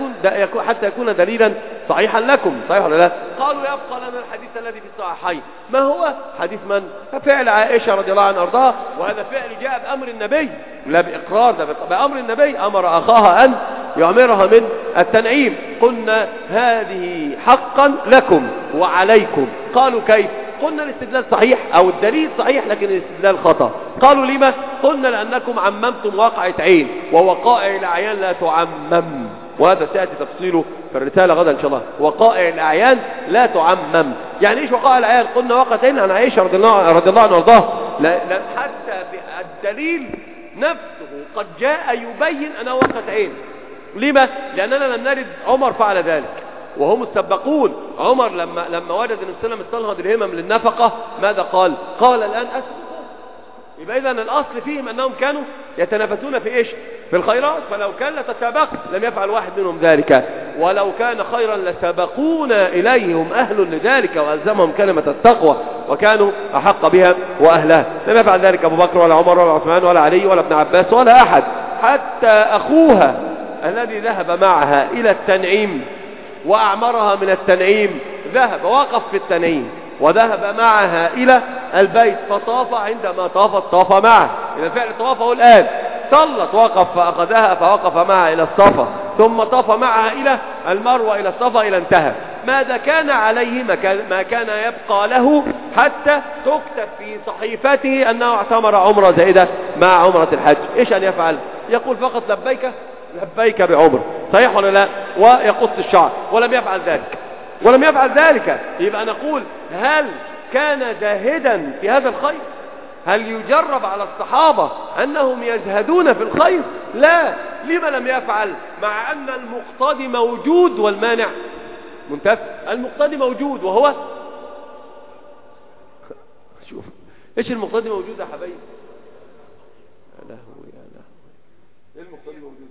[SPEAKER 1] حتى يكون دليلا صحيحا لكم، صحيح ولا لا؟ قالوا يبقى لنا الحديث الذي في الصحيحين. ما هو حديث من؟ فعل عائشة رضي الله عنها وارضاها، وهذا فعل جاء بأمر النبي، لا بإقرار، ده بأمر النبي. أمر أخاها أن يعمرها من التنعيم. قلنا هذه حقا لكم وعليكم. قالوا كيف؟ قلنا الاستدلال صحيح أو الدليل صحيح لكن الاستدلال خطأ. قالوا لما؟ قلنا لأنكم عممتم واقعة عين، ووقائع الأعيان لا تعمم، وهذا سيأتي تفصيله في الرسالة غدا إن شاء الله. وقائع الأعيان لا تعمم. يعني إيش وقائع الأعيان؟ قلنا واقعة عين عن عائشة رضي الله عنها وارضاها، لأن حتى الدليل نفسه قد جاء يبين أنه واقعة عين. لما؟ لأننا لم نرد عمر فعل ذلك وهم السبقون. عمر لما وجد النبي صلى الله عليه وسلم استنهض الهمم للنفقة ماذا قال؟ قال الآن أسلم. يبقى إذن الأصل فيهم أنهم كانوا يتنافسون في إيش؟ في الخيرات. فلو كان لتسابق لم يفعل واحد منهم ذلك، ولو كان خيرا لسبقونا إليه، هم أهل لذلك وألزمهم كلمة التقوى وكانوا أحق بها وأهلها. لم يفعل ذلك أبو بكر ولا عمر ولا عثمان ولا علي ولا ابن عباس ولا أحد. حتى أخوها الذي ذهب معها إلى التنعيم وأعمرها من التنعيم ذهب وقف في التنعيم وذهب معها إلى البيت فطاف. عندما طاف معه، إذا فعل طوافه الآن صلت، وقف فأخذها فوقف معها إلى الصفا، ثم طاف معها إلى المروة إلى الصفا إلى انتهى. ماذا كان عليه؟ ما كان يبقى له حتى تكتب في صحيفته أنه اعتمر عمرة زائدة مع عمرة الحج. إيش أن يفعل؟ يقول فقط لبيك بعمر، صحيح ولا لا؟ ويقص الشعر، ولم يفعل ذلك. يبقى نقول هل كان زاهدا في هذا الخير؟ هل يجرب على الصحابة أنهم يزهدون في الخير؟ لا. لما لم يفعل؟ مع أن المقتضي موجود والمانع منتفي. المقتضي موجود وهو شوف ايش المقتضي موجود يا حبايبي؟ يا لهوي ايه المقتضي موجود؟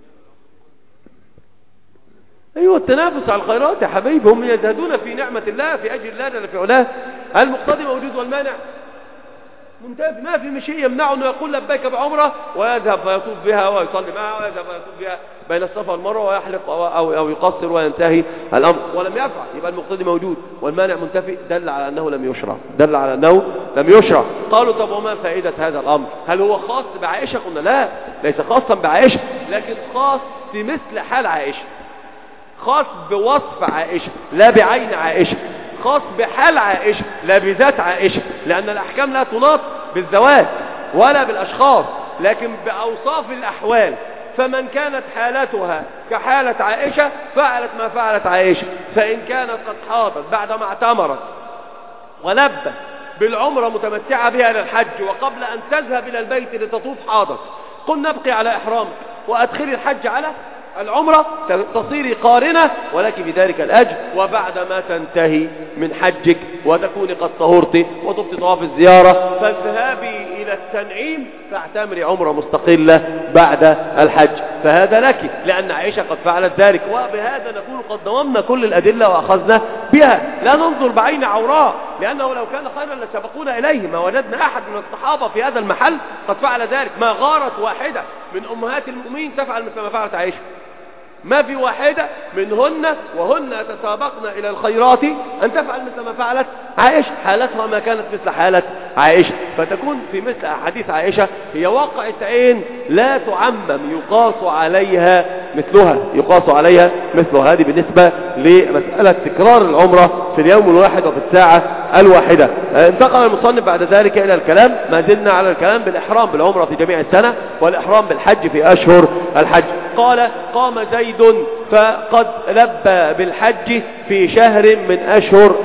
[SPEAKER 1] ايوه التنافس على الخيرات يا حبايبي. هم يزهدون في نعمة الله، في اجر الله جل في علاه. المقتضي موجود والمانع منتفي. ما في شيء يمنعه انه يقول لبيك بعمره ويذهب فيطوف بها ويصلي معها ويذهب فيطوف بها بين الصفا والمروه ويحلق او يقصر وينتهي الامر، ولم يفعل. يبقى المقتضي موجود والمانع منتفي، دل على انه لم يشرع. قالوا طب وما فائده هذا الامر؟ هل هو خاص بعائشه؟ قلنا لا، ليس خاصا بعائشه، لكن خاص في مثل حال عائشه، خاص بوصف عائشه لا بعين عائشه، خاص بحال عائشة لا بذات عائشة. لأن الأحكام لا تناط بالذوات ولا بالأشخاص لكن بأوصاف الأحوال. فمن كانت حالتها كحالة عائشة فعلت ما فعلت عائشة. فإن كانت قد حاضت بعدما اعتمرت ولبت بالعمرة متمتعة بها إلى الحج وقبل أن تذهب إلى البيت لتطوف حاضت، قل نبقي على إحرامك وأدخلي الحج على العمرة تصيري قارنة ولك بذلك الأجر. وبعد ما تنتهي من حجك وتكوني قد طهرتي وطفت طواف الزيارة فاذهبي إلى التنعيم فاعتمري عمرة مستقلة بعد الحج. فهذا لك لأن عائشة قد فعلت ذلك. وبهذا نكون قد ضممنا كل الأدلة وأخذنا بها. لا ننظر بعين عوراء، لأنه لو كان خيرا لسبقونا إليه. ما وجدنا أحد من الصحابة في هذا المحل قد فعل ذلك. ما غارت واحدة من أمهات المؤمنين تفعل مثل ما فعلت عائشة. ما في واحدة منهن وهن يتسابقن إلى الخيرات أن تفعل مثل ما فعلت عائشة. حالتها ما كانت مثل حالة عائشة. فتكون في مثل حديث عائشة هي واقعة عين لا تعمم، يقاس عليها مثلها. هذه بالنسبة لمسألة تكرار العمرة في اليوم الواحد وفي الساعة الواحدة. انتقل المصنف بعد ذلك إلى الكلام، ما زلنا على الكلام بالإحرام بالعمرة في جميع السنة والإحرام بالحج في أشهر الحج. قال قام زيد فقد لبى بالحج في شهر من أشهر،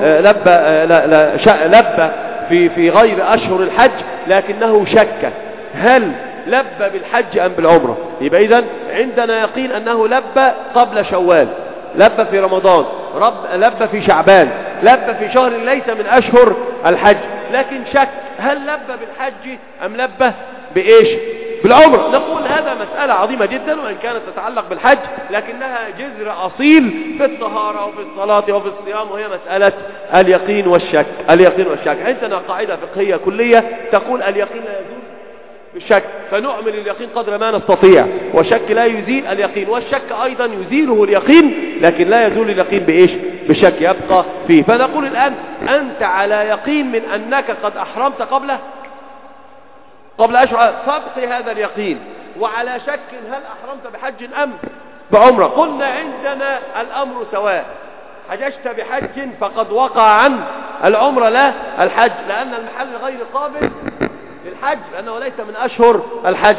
[SPEAKER 1] لبى في غير أشهر الحج لكنه شك هل لبى بالحج أم بالعمرة. يبقى إذن عندنا يقين أنه لبى قبل شوال، لبى في رمضان، لبى في شعبان، لبى في شهر ليس من أشهر الحج، لكن شك هل لبى بالحج أم لبى بإيش؟ بالعمرة. نقول هذا مسألة مسألة عظيمة جدا، وإن كانت تتعلق بالحج لكنها جذر أصيل في الطهارة وفي الصلاة وفي الصيام، وهي مسألة اليقين والشك. اليقين والشك عندنا قاعدة فقهية كلية تقول اليقين لا يزول بالشك، فنعمل اليقين قدر ما نستطيع، والشك لا يزيل اليقين، والشك أيضا يزيله اليقين لكن لا يزول اليقين بإيش؟ بالشك، يبقى فيه. فنقول الآن أنت على يقين من أنك قد أحرمت قبل أشهر، فابقي هذا اليقين، وعلى شك هل أحرمت بحج أم بعمرة. قلنا عندنا الأمر سواء، حججت بحج فقد وقع عن العمرة لا الحج، لأن المحل غير قابل للحج لأنه ليس من أشهر الحج.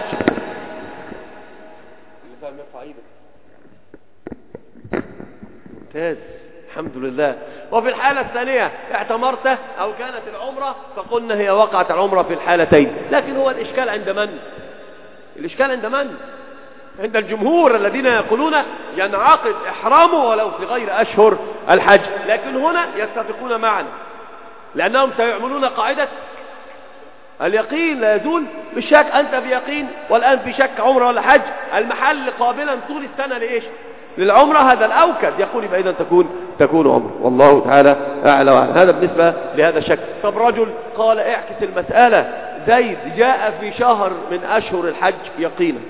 [SPEAKER 1] ممتاز، الحمد لله. وفي الحالة الثانية اعتمرت أو كانت العمرة، فقلنا هي وقعت العمرة في الحالتين. لكن هو الإشكال عند من؟ الإشكال عند من؟ عند الجمهور الذين يقولون ينعقد إحرامه ولو في غير أشهر الحج. لكن هنا يتفقون معنا لأنهم سيعملون قاعدة اليقين لا يزول بالشك. أنت بيقين والآن في شك عمره ولا حج، المحل قابلا طول السنة لإيش؟ للعمرة، هذا الأوكد. يقول فإذا تكون عمره، والله تعالى أعلى وأعلم. هذا بالنسبة لهذا الشك. طب رجل قال اعكس المسألة، زيد جاء في شهر من أشهر الحج يقينا،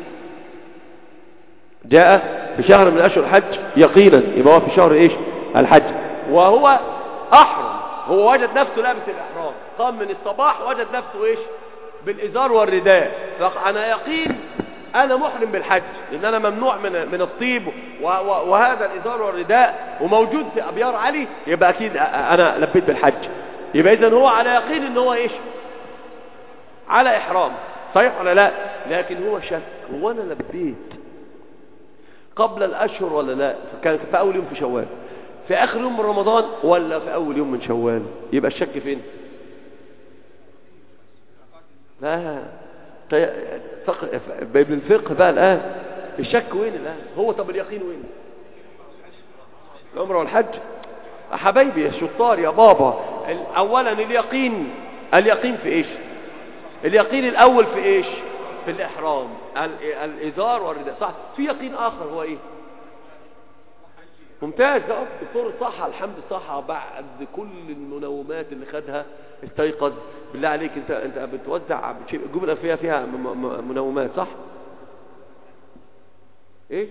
[SPEAKER 1] جاء في شهر من أشهر الحج يقينا، يبقى هو في شهر إيش؟ الحج، وهو أحرم، هو وجد نفسه لابس الإحرام، قام من الصباح وجد نفسه إيش؟ بالإزار والرداء، فأنا يقين أنا محرم بالحج لأن أنا ممنوع من الطيب وهذا الإزار والرداء وموجود في أبيار علي، يبقى أكيد أنا لبيت بالحج. يبقى إذن هو على يقين إن هو إيش؟ على إحرام، صحيح ولا لا؟ لكن هو شك، هو أنا لبيت قبل الأشهر ولا لا؟ كان في أول يوم في شوال، في آخر يوم من رمضان، ولا في أول يوم من شوال؟ يبقى الشك فين؟ لا ابن الفقه بقى الآن الشك وين الآن؟ هو طب اليقين وين؟ العمرة والحج حبايبي يا شطار يا بابا. أولا اليقين في إيش؟ اليقين الأول في إيش؟ في الإحرام، الإزار والرداء، صح؟ في يقين آخر هو إيه؟ ممتاز، ده الدكتور صح، الحمد صح، بعد كل المنومات اللي خدها استيقظ. بالله عليك انت بتوزع جملة فيها منومات، صح؟ ايه؟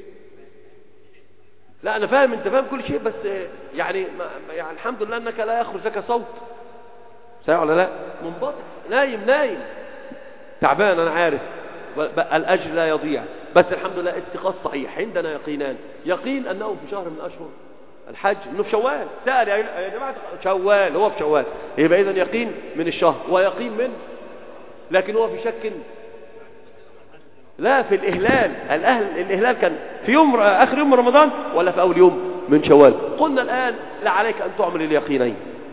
[SPEAKER 1] لا انا فاهم، انت فاهم كل شيء، بس يعني الحمد لله انك لا يخرج لك صوت، صحيح ولا لا؟ منبطح، نايم تعبان، انا عارف، الاجر لا يضيع، بس الحمد لله استيقاظ صحيح. عندنا يقينان، يقين انه في شهر من اشهر الحج، انه في شوال، سأل يا جماعة شوال، هو في شوال، يبقى اذا يقين من الشهر ويقين من، لكن هو في شك لا في الإهلال. الإهلال كان في يوم آخر يوم من رمضان ولا في أول يوم من شوال. قلنا الآن لا عليك أن تعمل اليقينين،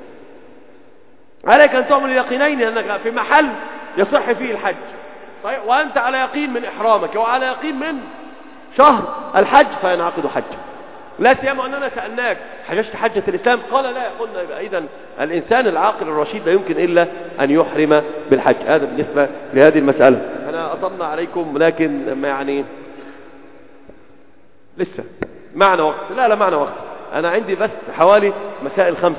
[SPEAKER 1] عليك أن تعمل اليقينين لأنك في محل يصح فيه الحج، طيب، وأنت على يقين من إحرامك وعلى يقين من شهر الحج، فينعقد حج. لا سيما أننا سألناك حججت حجة الإسلام؟ قال لا. قلنا يبقى إذن الإنسان العاقل الرشيد لا يمكن إلا أن يحرم بالحج. هذا بالنسبة لهذه المسألة. أنا أطلنا عليكم لكن يعني لسه معنا وقت، لا معنا وقت، أنا عندي بس حوالي مسائل 5،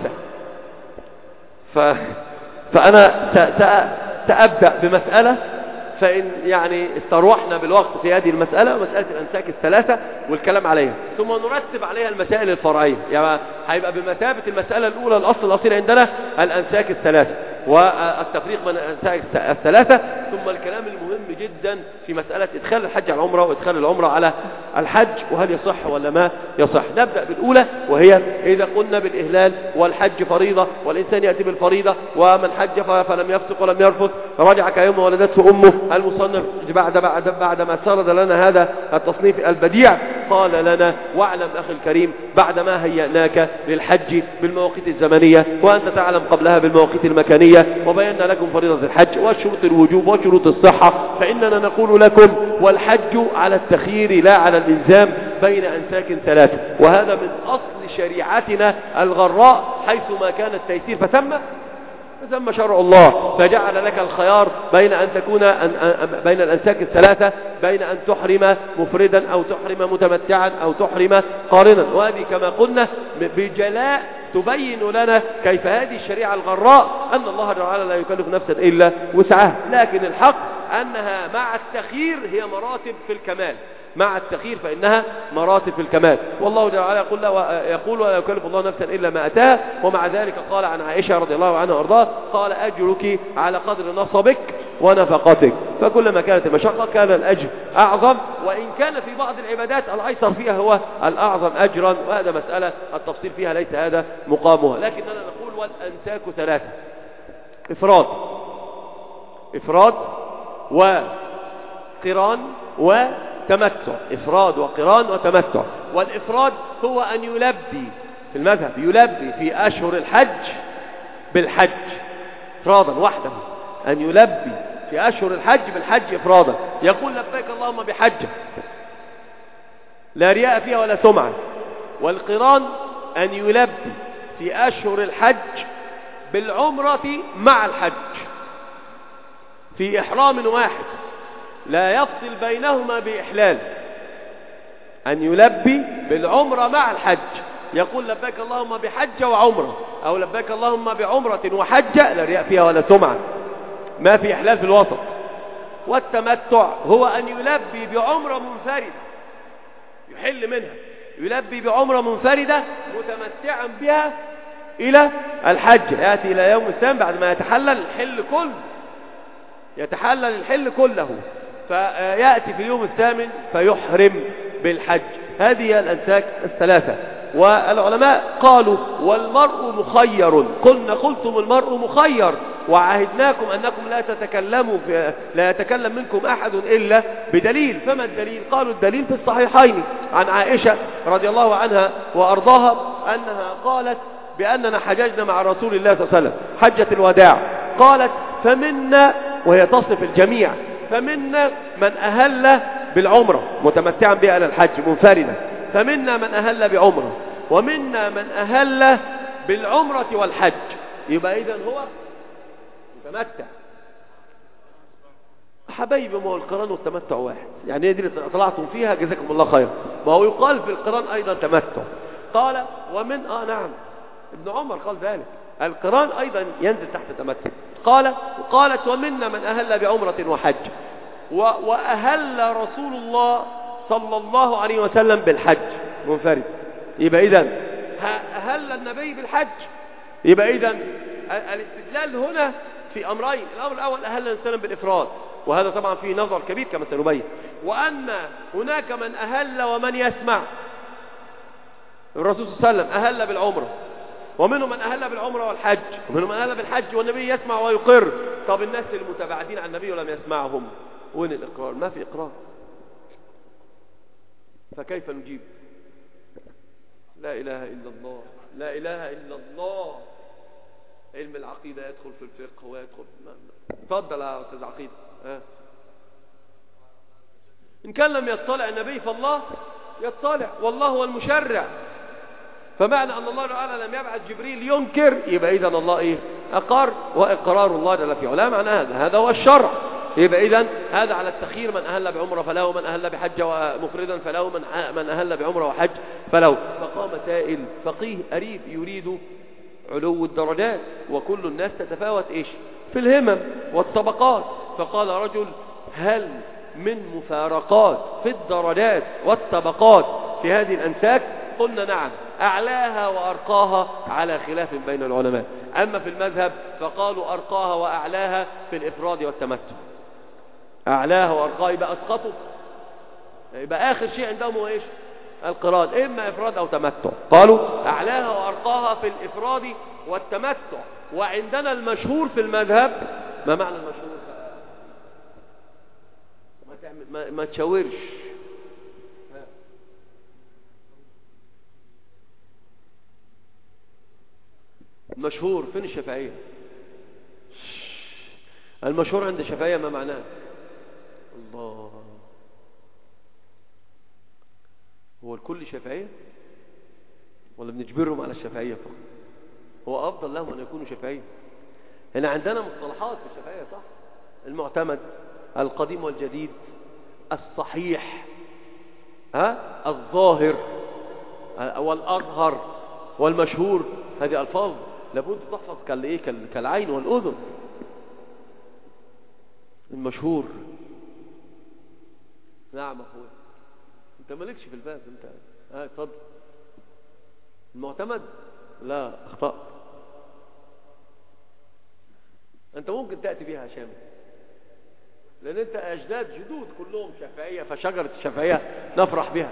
[SPEAKER 1] فأنا سأبدأ بمسألة، فإن يعني استروحنا بالوقت في هذه المسألة، مسألة الأنساك الثلاثة والكلام عليها، ثم نرتب عليها المسائل الفرعية، يعني هيبقى بمثابة المسألة الأولى الأصل الأصيل عندنا الأنساك الثلاثة والتفريق بين الأنساك الثلاثة، ثم الكلام المهم جدا في مسألة إدخال الحج على العمرة وإدخال العمرة على الحج، وهل يصح ولا ما يصح. نبدأ بالأولى، وهي إذا قلنا بالإهلال والحج فريضة والإنسان يأتي بالفريضة، ومن حج فلم يفسق ولم يرفث فرجع كيوم ولدته أمه. المصنف بعد ما سرد لنا هذا التصنيف البديع قال لنا: واعلم أخي الكريم بعدما هيأناك للحج بالمواقيت الزمنية وأنت تعلم قبلها بالمواقيت المكانية، وبينا لكم فريضة الحج وشروط الوجوب وشروط الصحة، فإننا نقول لكم والحج على التخيير لا على الإلزام بين أنساك ثلاثة، وهذا من أصل شريعتنا الغراء، حيث ما كان التيسير فتم ثم شرع الله، فجعل لك الخيار بين أن تكون بين الأنساك الثلاثة، بين أن تحرم مفردا أو تحرم متمتعا أو تحرم قارنا. وهذه كما قلنا بجلاء تبين لنا كيف هذه الشريعة الغراء أن الله تعالى لا يكلف نفسا إلا وسعها، لكن الحق أنها مع التخيير هي مراتب في الكمال، مع التخيير فإنها مراتب في الكمال. والله تعالى يقول ولا يكلف الله نفسا إلا ما أتاها. ومع ذلك قال عن عائشة رضي الله عنها وارضاها قال أجرك على قدر نصبك ونفقتك، فكلما كانت المشقة كان الأجر أعظم، وإن كان في بعض العبادات الأيسر فيها هو الأعظم أجرا، وهذا مسألة التفصيل فيها ليس هذا مقامها. لكننا نقول والأنساك ثلاثة: إفراد وقران وتمتع. إفراد وقران وتمتع. والإفراد هو أن يلبي في المذهب، يلبي في أشهر الحج بالحج إفرادا وحده، أن يلبي في أشهر الحج بالحج إفرادا، يقول لبيك اللهم بحجة لا رياء فيها ولا سمعة. والقران أن يلبي في أشهر الحج بالعمرة مع الحج في إحرام واحد لا يفصل بينهما بإحلال، أن يلبي بالعمرة مع الحج، يقول لبيك اللهم بحجة وعمرة، أو لبيك اللهم بعمرة وحجة لا رياء فيها ولا سمعة، ما في إحلال في الوسط. والتمتع هو أن يلبي بعمرة منفردة يحل منها، يلبي بعمرة منفردة متمتعا بها إلى الحج، يأتي إلى يوم الثامن بعد ما يتحلل الحل كله، فيأتي في اليوم الثامن فيحرم بالحج. هذه الأنساك الثلاثة. والعلماء قالوا والمرء مخير، قلتم المرء مخير، وعهدناكم أنكم لا يتكلم منكم أحد إلا بدليل. فما الدليل؟ قالوا الدليل في الصحيحين عن عائشة رضي الله عنها وأرضاها أنها قالت بأننا حججنا مع رسول الله صلى الله عليه وسلم حجة الوداع، قالت فمنا، وهي تصف الجميع، فمنا من أهل بالعمرة متمتعا بها إلى الحج منفردا، فمنا من أهل بعمرة، ومنا من أهل بالعمرة والحج. يبقى إذن هو متمتع. حبايبي، ما هو القران والتمتع واحد، يعني دي اللي طلعتم فيها جزاكم الله خير. ما هو يقال في القران أيضا تمتع. قال ومن نعم، ابن عمر قال ذلك، القران أيضا ينزل تحت تمتع. قالت ومنا من أهل بعمرة وحج، وأهل رسول الله صلى الله عليه وسلم بالحج منفرد. يبقى إذن أهل النبي بالحج. يبقى إذن الاستدلال هنا في أمرين: الأمر الأول أهل النبي صلى الله عليه وسلم بالإفراد، وهذا طبعا فيه نظر كبير كما سنبين، وأن هناك من أهل ومن يسمع. الرسول صلى الله عليه وسلم أهل بالعمرة، ومنهم من أهل بالعمرة والحج، ومنهم من أهل بالحج والنبي يسمع ويقر. طب الناس المتباعدين عن النبي ولم يسمعهم، وين الإقرار؟ ما في إقرار، فكيف نجيب؟ لا إله إلا الله، لا إله إلا الله. علم العقيدة يدخل في الفقه ويدخل. تفضل يا أستاذ عقيدة. إن كان لم يطلع النبي فالله يطلع، والله هو المشرع. فمعنى أن الله تعالى لم يبعث جبريل ينكر، يبقى إذن الله أقر، وإقرار الله جل في علاه معنى هذا هو الشرع. يبقى إذن هذا على التخيير: من أهل بعمرة فله، من أهل بحج ومفردا فله، من أهل بعمرة وحج فله. فقام سائل فقيه أريد يريد علو الدرجات، وكل الناس تتفاوت في الهمم والطبقات. فقال رجل: هل من مفارقات في الدرجات والطبقات في هذه الأنساك؟ قلنا نعم، أعلاها وأرقاها على خلاف بين العلماء. أما في المذهب فقالوا أرقاها وأعلاها في الإفراد والتمتع. أعلاها وأرقاها يبقى أسقطوا، يبقى آخر شيء عندهم هو القران، إما إفراد أو تمتع. قالوا أعلاها وأرقاها في الإفراد والتمتع. وعندنا المشهور في المذهب. ما معنى المشهور؟ ما تشاورش. المشهور فين الشافعية؟ المشهور عند الشافعية ما معناه؟ الله، هو الكل شافعية ولا بنجبرهم على الشافعية فقط؟ هو أفضل لهم أن يكونوا شافعية، هنا عندنا مصطلحات في الشافعية صح؟ المعتمد، القديم والجديد، الصحيح، الظاهر والأظهر والمشهور. هذه ألفاظ لابد تحفظ كالعين والأذن. المشهور، نعم أخوي، أنت مالكش في الباب أنت. اتفضل. المعتمد، لا أخطأت. أنت ممكن تأتي بها يا شامل، لأن أنت أجداد جدود كلهم شافعية، فشجرة الشافعية نفرح بها.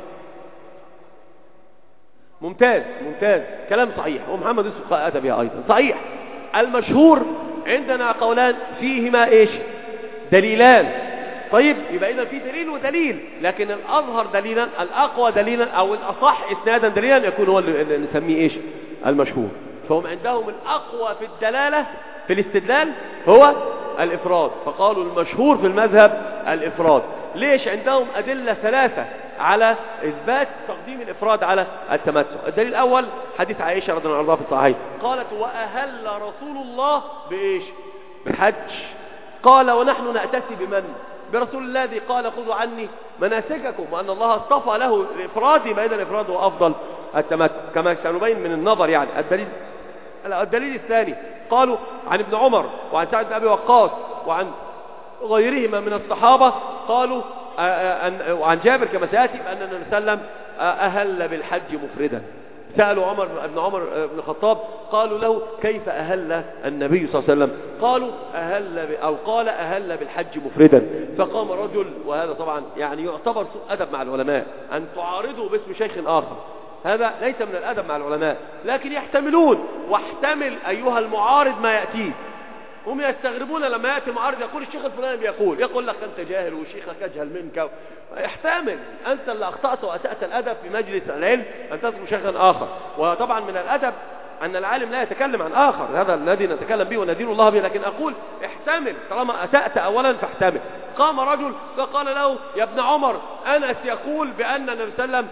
[SPEAKER 1] ممتاز ممتاز، كلام صحيح، ومحمد يوسف أتى بها أيضا صحيح. المشهور عندنا قولان فيهما إيش؟ دليلان. طيب يبقى إذا في دليل ودليل، لكن الأظهر دليلا، الأقوى دليلا، أو الأصح إسنادا دليلا يكون هو اللي نسميه إيش؟ المشهور. فهم عندهم الأقوى في الدلالة في الاستدلال هو الإفراد، فقالوا المشهور في المذهب الإفراد. ليش؟ عندهم أدلة ثلاثة على إثبات تقديم الإفراد على التمتع. الدليل الأول حديث عائشة رضي الله عنها في الصحيح، قالت وأهل رسول الله بإيش؟ بالحج. قال ونحن نأتسي بمن؟ برسول الله الذي قال خذوا عني مناسككم، وأن الله اصطفى له الإفراد، بين الإفراد وأفضل التمتع كما سنبين من النظر. يعني الدليل الثاني قالوا عن ابن عمر وعن سعد بن أبي وقاص وعن غيرهما من الصحابة، قالوا وعن جابر كما سيأتي بأن النبي صلى الله عليه وسلم أهل بالحج مفردا. سألوا ابن عمر بن الخطاب، قالوا له كيف أهل النبي صلى الله عليه وسلم؟ قالوا قال أهل بالحج مفردا. فقام رجل، وهذا طبعا يعني يعتبر سوء أدب مع العلماء أن تعارضوا باسم شيخ آخر، هذا ليس من الأدب مع العلماء، لكن يحتملون. واحتمل أيها المعارض ما يأتيه. هم يستغربون لما يأتي المعارض يقول الشيخ الفلاني يقول لك أنت جاهل وشيخك أجهل منك. يحتمل أنت اللي أخطأت وأسأت الأدب في مجلس العلم أن تذكر شيخا آخر. وطبعا من الأدب أن العالم لا يتكلم عن آخر، هذا الذي نتكلم به وندين الله به، لكن أقول احتمل طالما أسأت أولا فاحتمل. قام رجل فقال له يا ابن عمر أنس يقول بأن النبي صلى الله عليه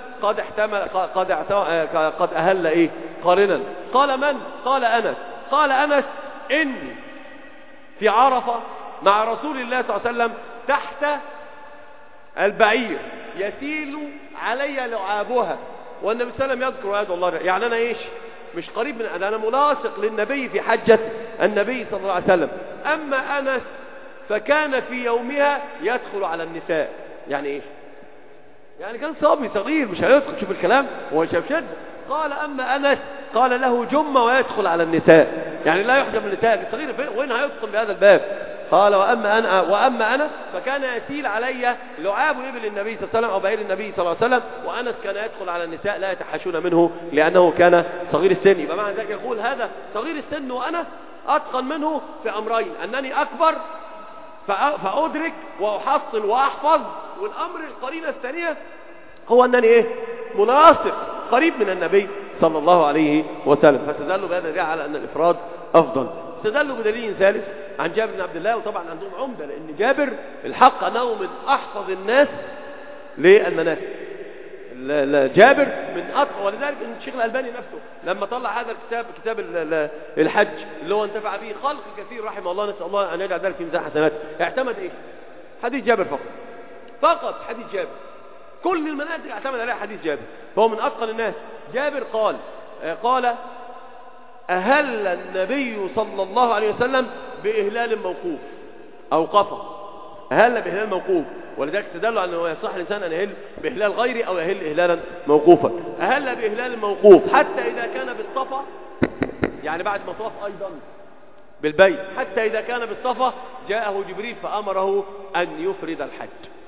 [SPEAKER 1] وسلم قد أهل قارنا. قال من؟ قال أنس. قال أنس إني في عرفة مع رسول الله صلى الله عليه وسلم تحت البعير يسيل علي لعابها، والنبي صلى الله عليه وسلم يذكر هذا الله. يعني أنا إيش؟ مش قريب من أنا ملاصق للنبي في حجة النبي صلى الله عليه وسلم. أما أنس فكان في يومها يدخل على النساء. يعني إيش؟ يعني كان صبي صغير مش هيدخل، شوف الكلام هو شاف شد. قال أما أنس قال له جمة ويدخل على النساء، يعني لا يحجب النساء الصغير وين هيدخل بهذا الباب؟ قال وأما أنا فكان يسيل علي لعاب إبل النبي صلى الله عليه وسلم أو بعير النبي صلى الله عليه وسلم، وأنس كان يدخل على النساء لا يتحاشون منه لأنه كان صغير السن. يبقى معنى ذلك يقول هذا صغير السن وأنا أتقن منه في أمرين، أنني أكبر فأدرك وأحصل وأحفظ، والأمر القرينة الثانية هو أنني ملاصق قريب من النبي صلى الله عليه وسلم. فاستدلوا بهذا الدليل على أن الإفراد أفضل. استدلوا بدليل ثالث عن جابر بن عبد الله، وطبعا عندهم عمدة لأن جابر الحق أنه من أحفظ الناس للمناسك. جابر من أطول، ولذلك الشيخ الألباني نفسه لما طلع هذا الكتاب كتاب الحج اللي هو انتفع به خلق كثير رحمه الله، نسأل الله أن يجعل ذلك في ميزان حسناته، اعتمد حديث جابر فقط حديث جابر. كل المناسك اعتمد عليها حديث جابر، فهو من أتقن الناس. جابر قال أهل النبي صلى الله عليه وسلم بإهلال موقوف أو قفا، أهل بإهلال موقوف، ولذلك تدل أنه يصح الإنسان أن يهل بإهلال غيري أو يهل إهلالا موقوفا. أهل بإهلال موقوف حتى إذا كان بالصفا، يعني بعد ما طاف أيضا بالبيت، حتى إذا كان بالصفا جاءه جبريل فأمره أن يفرد الحج.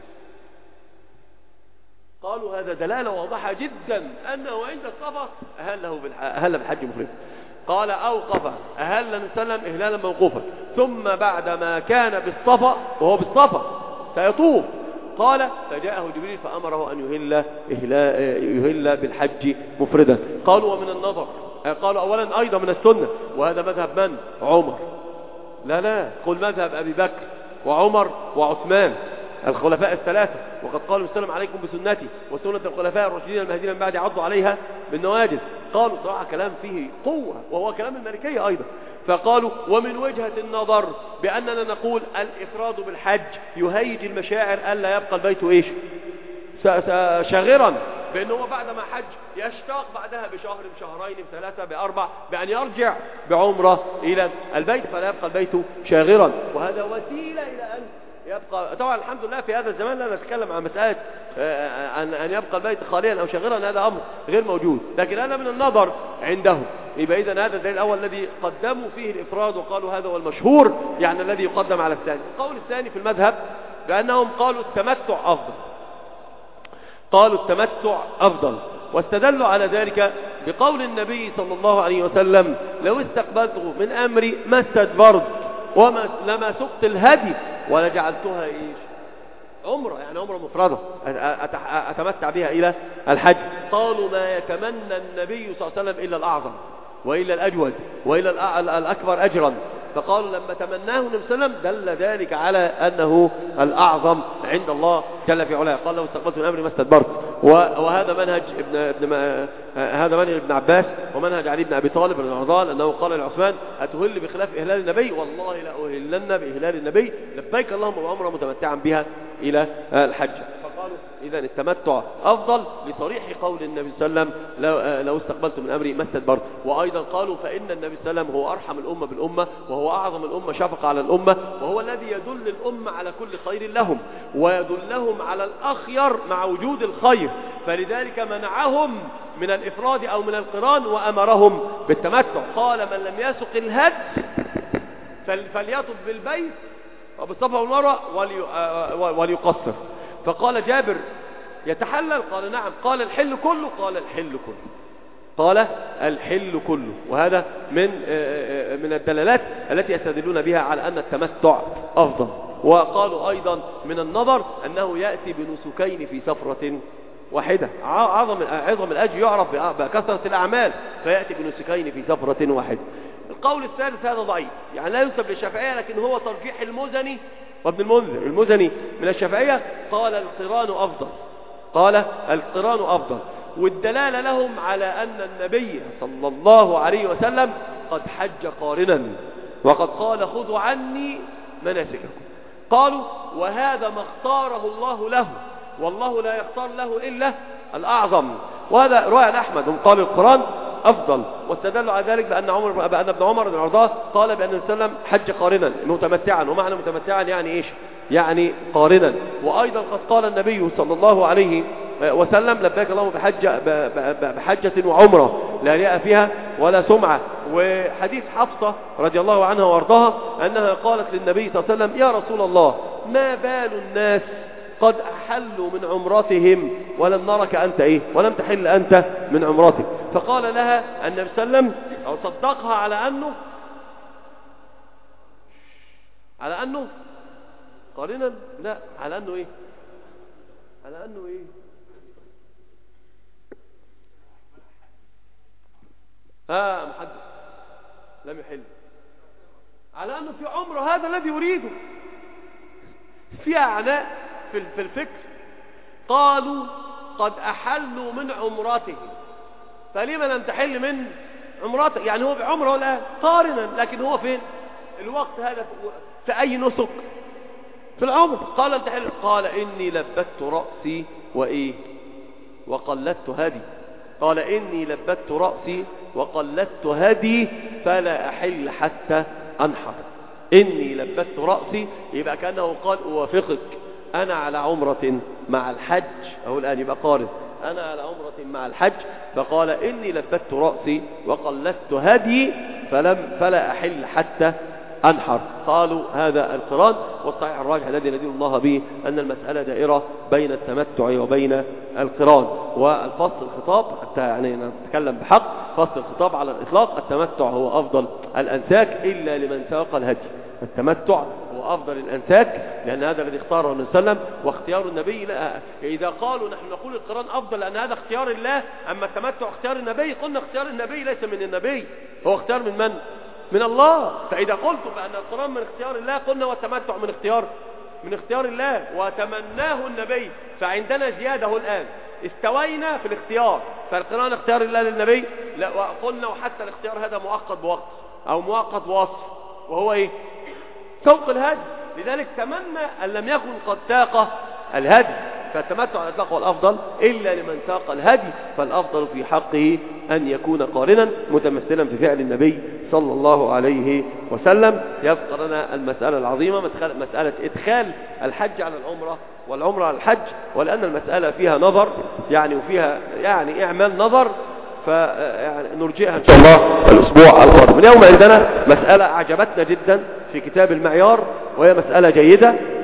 [SPEAKER 1] قالوا هذا دلالة واضحة جدا أنه عند الصفا أهل بالحج مفرد. قال أوقف أهل النبي صلى الله عليه وسلم إهلالا موقوفا، ثم بعد ما كان بالصفا وهو بالصفا سيطوف قال فجاءه جبريل فأمره أن يهل بالحج مفردا. قالوا ومن النظر، قالوا أولا أيضا من السنة، وهذا مذهب من؟ عمر. لا قل مذهب أبي بكر وعمر وعثمان الخلفاء الثلاثة، وقد قالوا السلام عليكم بسنتي وسنة الخلفاء الراشدين المهديين من بعد عضوا عليها بالنواجذ. قالوا صراحة كلام فيه قوة، وهو كلام المالكية أيضا. فقالوا ومن وجهة النظر بأننا نقول الإفراد بالحج يهيج المشاعر ألا يبقى البيت إيش شاغرا، بأنه بعد ما حج يشتاق بعدها بشهر بشهرين بثلاثة بأربع بأن يرجع بعمرة إلى البيت، فلا يبقى البيت شاغرا. وهذا وسيلة إلى أن يبقى. طبعا الحمد لله في هذا الزمان لا نتكلم عن مسألة أن يبقى البيت خاليا أو شاغرا، هذا أمر غير موجود، لكن هذا من النظر عندهم. يبقى إذن هذا الدليل الأول الذي قدموا فيه الإفراد وقالوا هذا هو المشهور، يعني الذي يقدم على الثاني. القول الثاني في المذهب بأنهم قالوا التمتع أفضل، قالوا التمتع أفضل، واستدلوا على ذلك بقول النبي صلى الله عليه وسلم لو استقبلت من أمري ما استدبرت لما سقت الهدي ولجعلتها إيش عمرة، يعني عمرة مفردة أتمتع بها إلى الحج. قالوا ما يتمنى النبي صلى الله عليه وسلم إلا الأعظم وإلا الأجود وإلا الأكبر أجرا، فقالوا لما تمناه النبي صلى الله عليه وسلم دل ذلك على أنه الأعظم عند الله جل في علاه. قال لو استقبلت من أمري ما استدبرت. وهذا منهج هذا منهج ابن عباس ومنهج علي بن أبي طالب رضي الله عنه، أنه قال لعثمان أتهل بخلاف إهلال النبي؟ والله لأهلن بإهلال النبي، لبيك اللهم وعمرة متمتعا بها إلى الحج. فقالوا إذا التمتع أفضل لصريح قول النبي صلى الله عليه وسلم لو استقبلت من أمري ما استدبرت. وأيضا قالوا فإن النبي صلى الله عليه وسلم هو أرحم الأمة بالأمة، وهو أعظم الأمة شفقة على الأمة، وهو الذي يدل الأمة على كل خير لهم ويدلهم على الأخير مع وجود الخير، فلذلك منعهم من الإفراد أو من القران وأمرهم بالتمتع. قال من لم يسق الهدي فليطف بالبيت وبالصفا والمروة وليقصر. فقال جابر يتحلل؟ قال نعم. قال الحل كله؟ قال الحل كله، قال الحل كله. وهذا من الدلالات التي يستدلون بها على أن التمتع أفضل. وقالوا أيضا من النظر أنه يأتي بنسكين في سفرة واحدة، عظم الأجر يعرف بكثرة الأعمال، فيأتي بنسكين في سفرة واحدة. القول الثالث هذا ضعيف، يعني لا ينسب للشافعية، لكن هو ترجيح المزني وابن المنذر. المزني من الشافعية قال القران أفضل، قال القران أفضل، والدلالة لهم على أن النبي صلى الله عليه وسلم قد حج قارنا وقد قال خذوا عني مناسككم. قالوا وهذا ما اختاره الله له، والله لا يختار له إلا الأعظم. وهذا رواية أحمد هم قالوا القرآن أفضل، واستدلوا على ذلك بأن ابن عمر بن العرضاء قال بأن السلام حج قارنا متمتعا، ومعنى متمتعا يعني إيش؟ يعني قارنا. وأيضا قد قال النبي صلى الله عليه وسلم لبيك اللهم بحجة وعمرة لا رياء فيها ولا سمعة. وحديث حفصة رضي الله عنها وارضاها أنها قالت للنبي صلى الله عليه وسلم يا رسول الله ما بال الناس قد أحلوا من عمرتهم ولم نرك أنت إيه ولم تحل أنت من عمرتك. فقال لها النبي صلى الله عليه وسلم أو صدقها على أنه قارنا، لا على أنه إيه محدث لم يحل، على أنه في عمره هذا الذي يريده. في أعناء في الفكر قالوا قد أحلوا من عمرتهم، فلما لم تحل من عمرته؟ يعني هو بعمره الآن قارنا، لكن هو فين الوقت هذا؟ في أي نسك؟ في العمر. قال تحل؟ قال إني لبت رأسي وقلدت هدي. قال إني لبت رأسي وقلدت هدي فلا أحل حتى أنحر. إني لبت رأسي، يبقى كأنه قال أوافقك، أنا على عمرة مع الحج، أهو الآن يبقى قارن، أنا على عمرة مع الحج، فقال إني لبت رأسي وقلدت هدي فلا أحل حتى أنحر. قالوا هذا القران، والصحيح الراجح الذي ندين الله به أن المسألة دائرة بين التمتع وبين القران. والفصل الخطاب حتى يعني نتكلم بحق، فصل الخطاب على الإطلاق التمتع هو أفضل الأنساك إلا لمن ساق الهدي. التمتع هو أفضل الأنساك لأن هذا الذي اختاره النبي صلى الله عليه وسلم، واختيار النبي لا. إذا قالوا نحن نقول القران أفضل لأن هذا اختيار الله، أما التمتع اختيار النبي، قلنا اختيار النبي ليس من النبي، هو اختيار من من الله. فإذا قلت بأن القرآن من اختيار الله، قلنا والتمتع من اختيار الله وتمناه النبي، فعندنا زيادة الآن، استوينا في الاختيار. فالقرآن اختيار الله للنبي، لا وقلنا وحتى الاختيار هذا مؤقت بوقت، أو مؤقت وصف، وهو إيه؟ سوق الهدي. لذلك تمنى أن لم يكن قد ساق الهدي، فالتمتع على الإطلاق هو الأفضل إلا لمن ساق الهدي، فالأفضل في حقه أن يكون قارنا متمثلا في فعل النبي صلى الله عليه وسلم. يبقى لنا المسألة العظيمة، مسألة إدخال الحج على العمرة والعمرة على الحج، ولأن المسألة فيها نظر يعني، وفيها يعني إعمال نظر، فنرجئها إن شاء الله الأسبوع القادم. اليوم عندنا مسألة أعجبتنا جدا في كتاب المعيار، وهي مسألة جيدة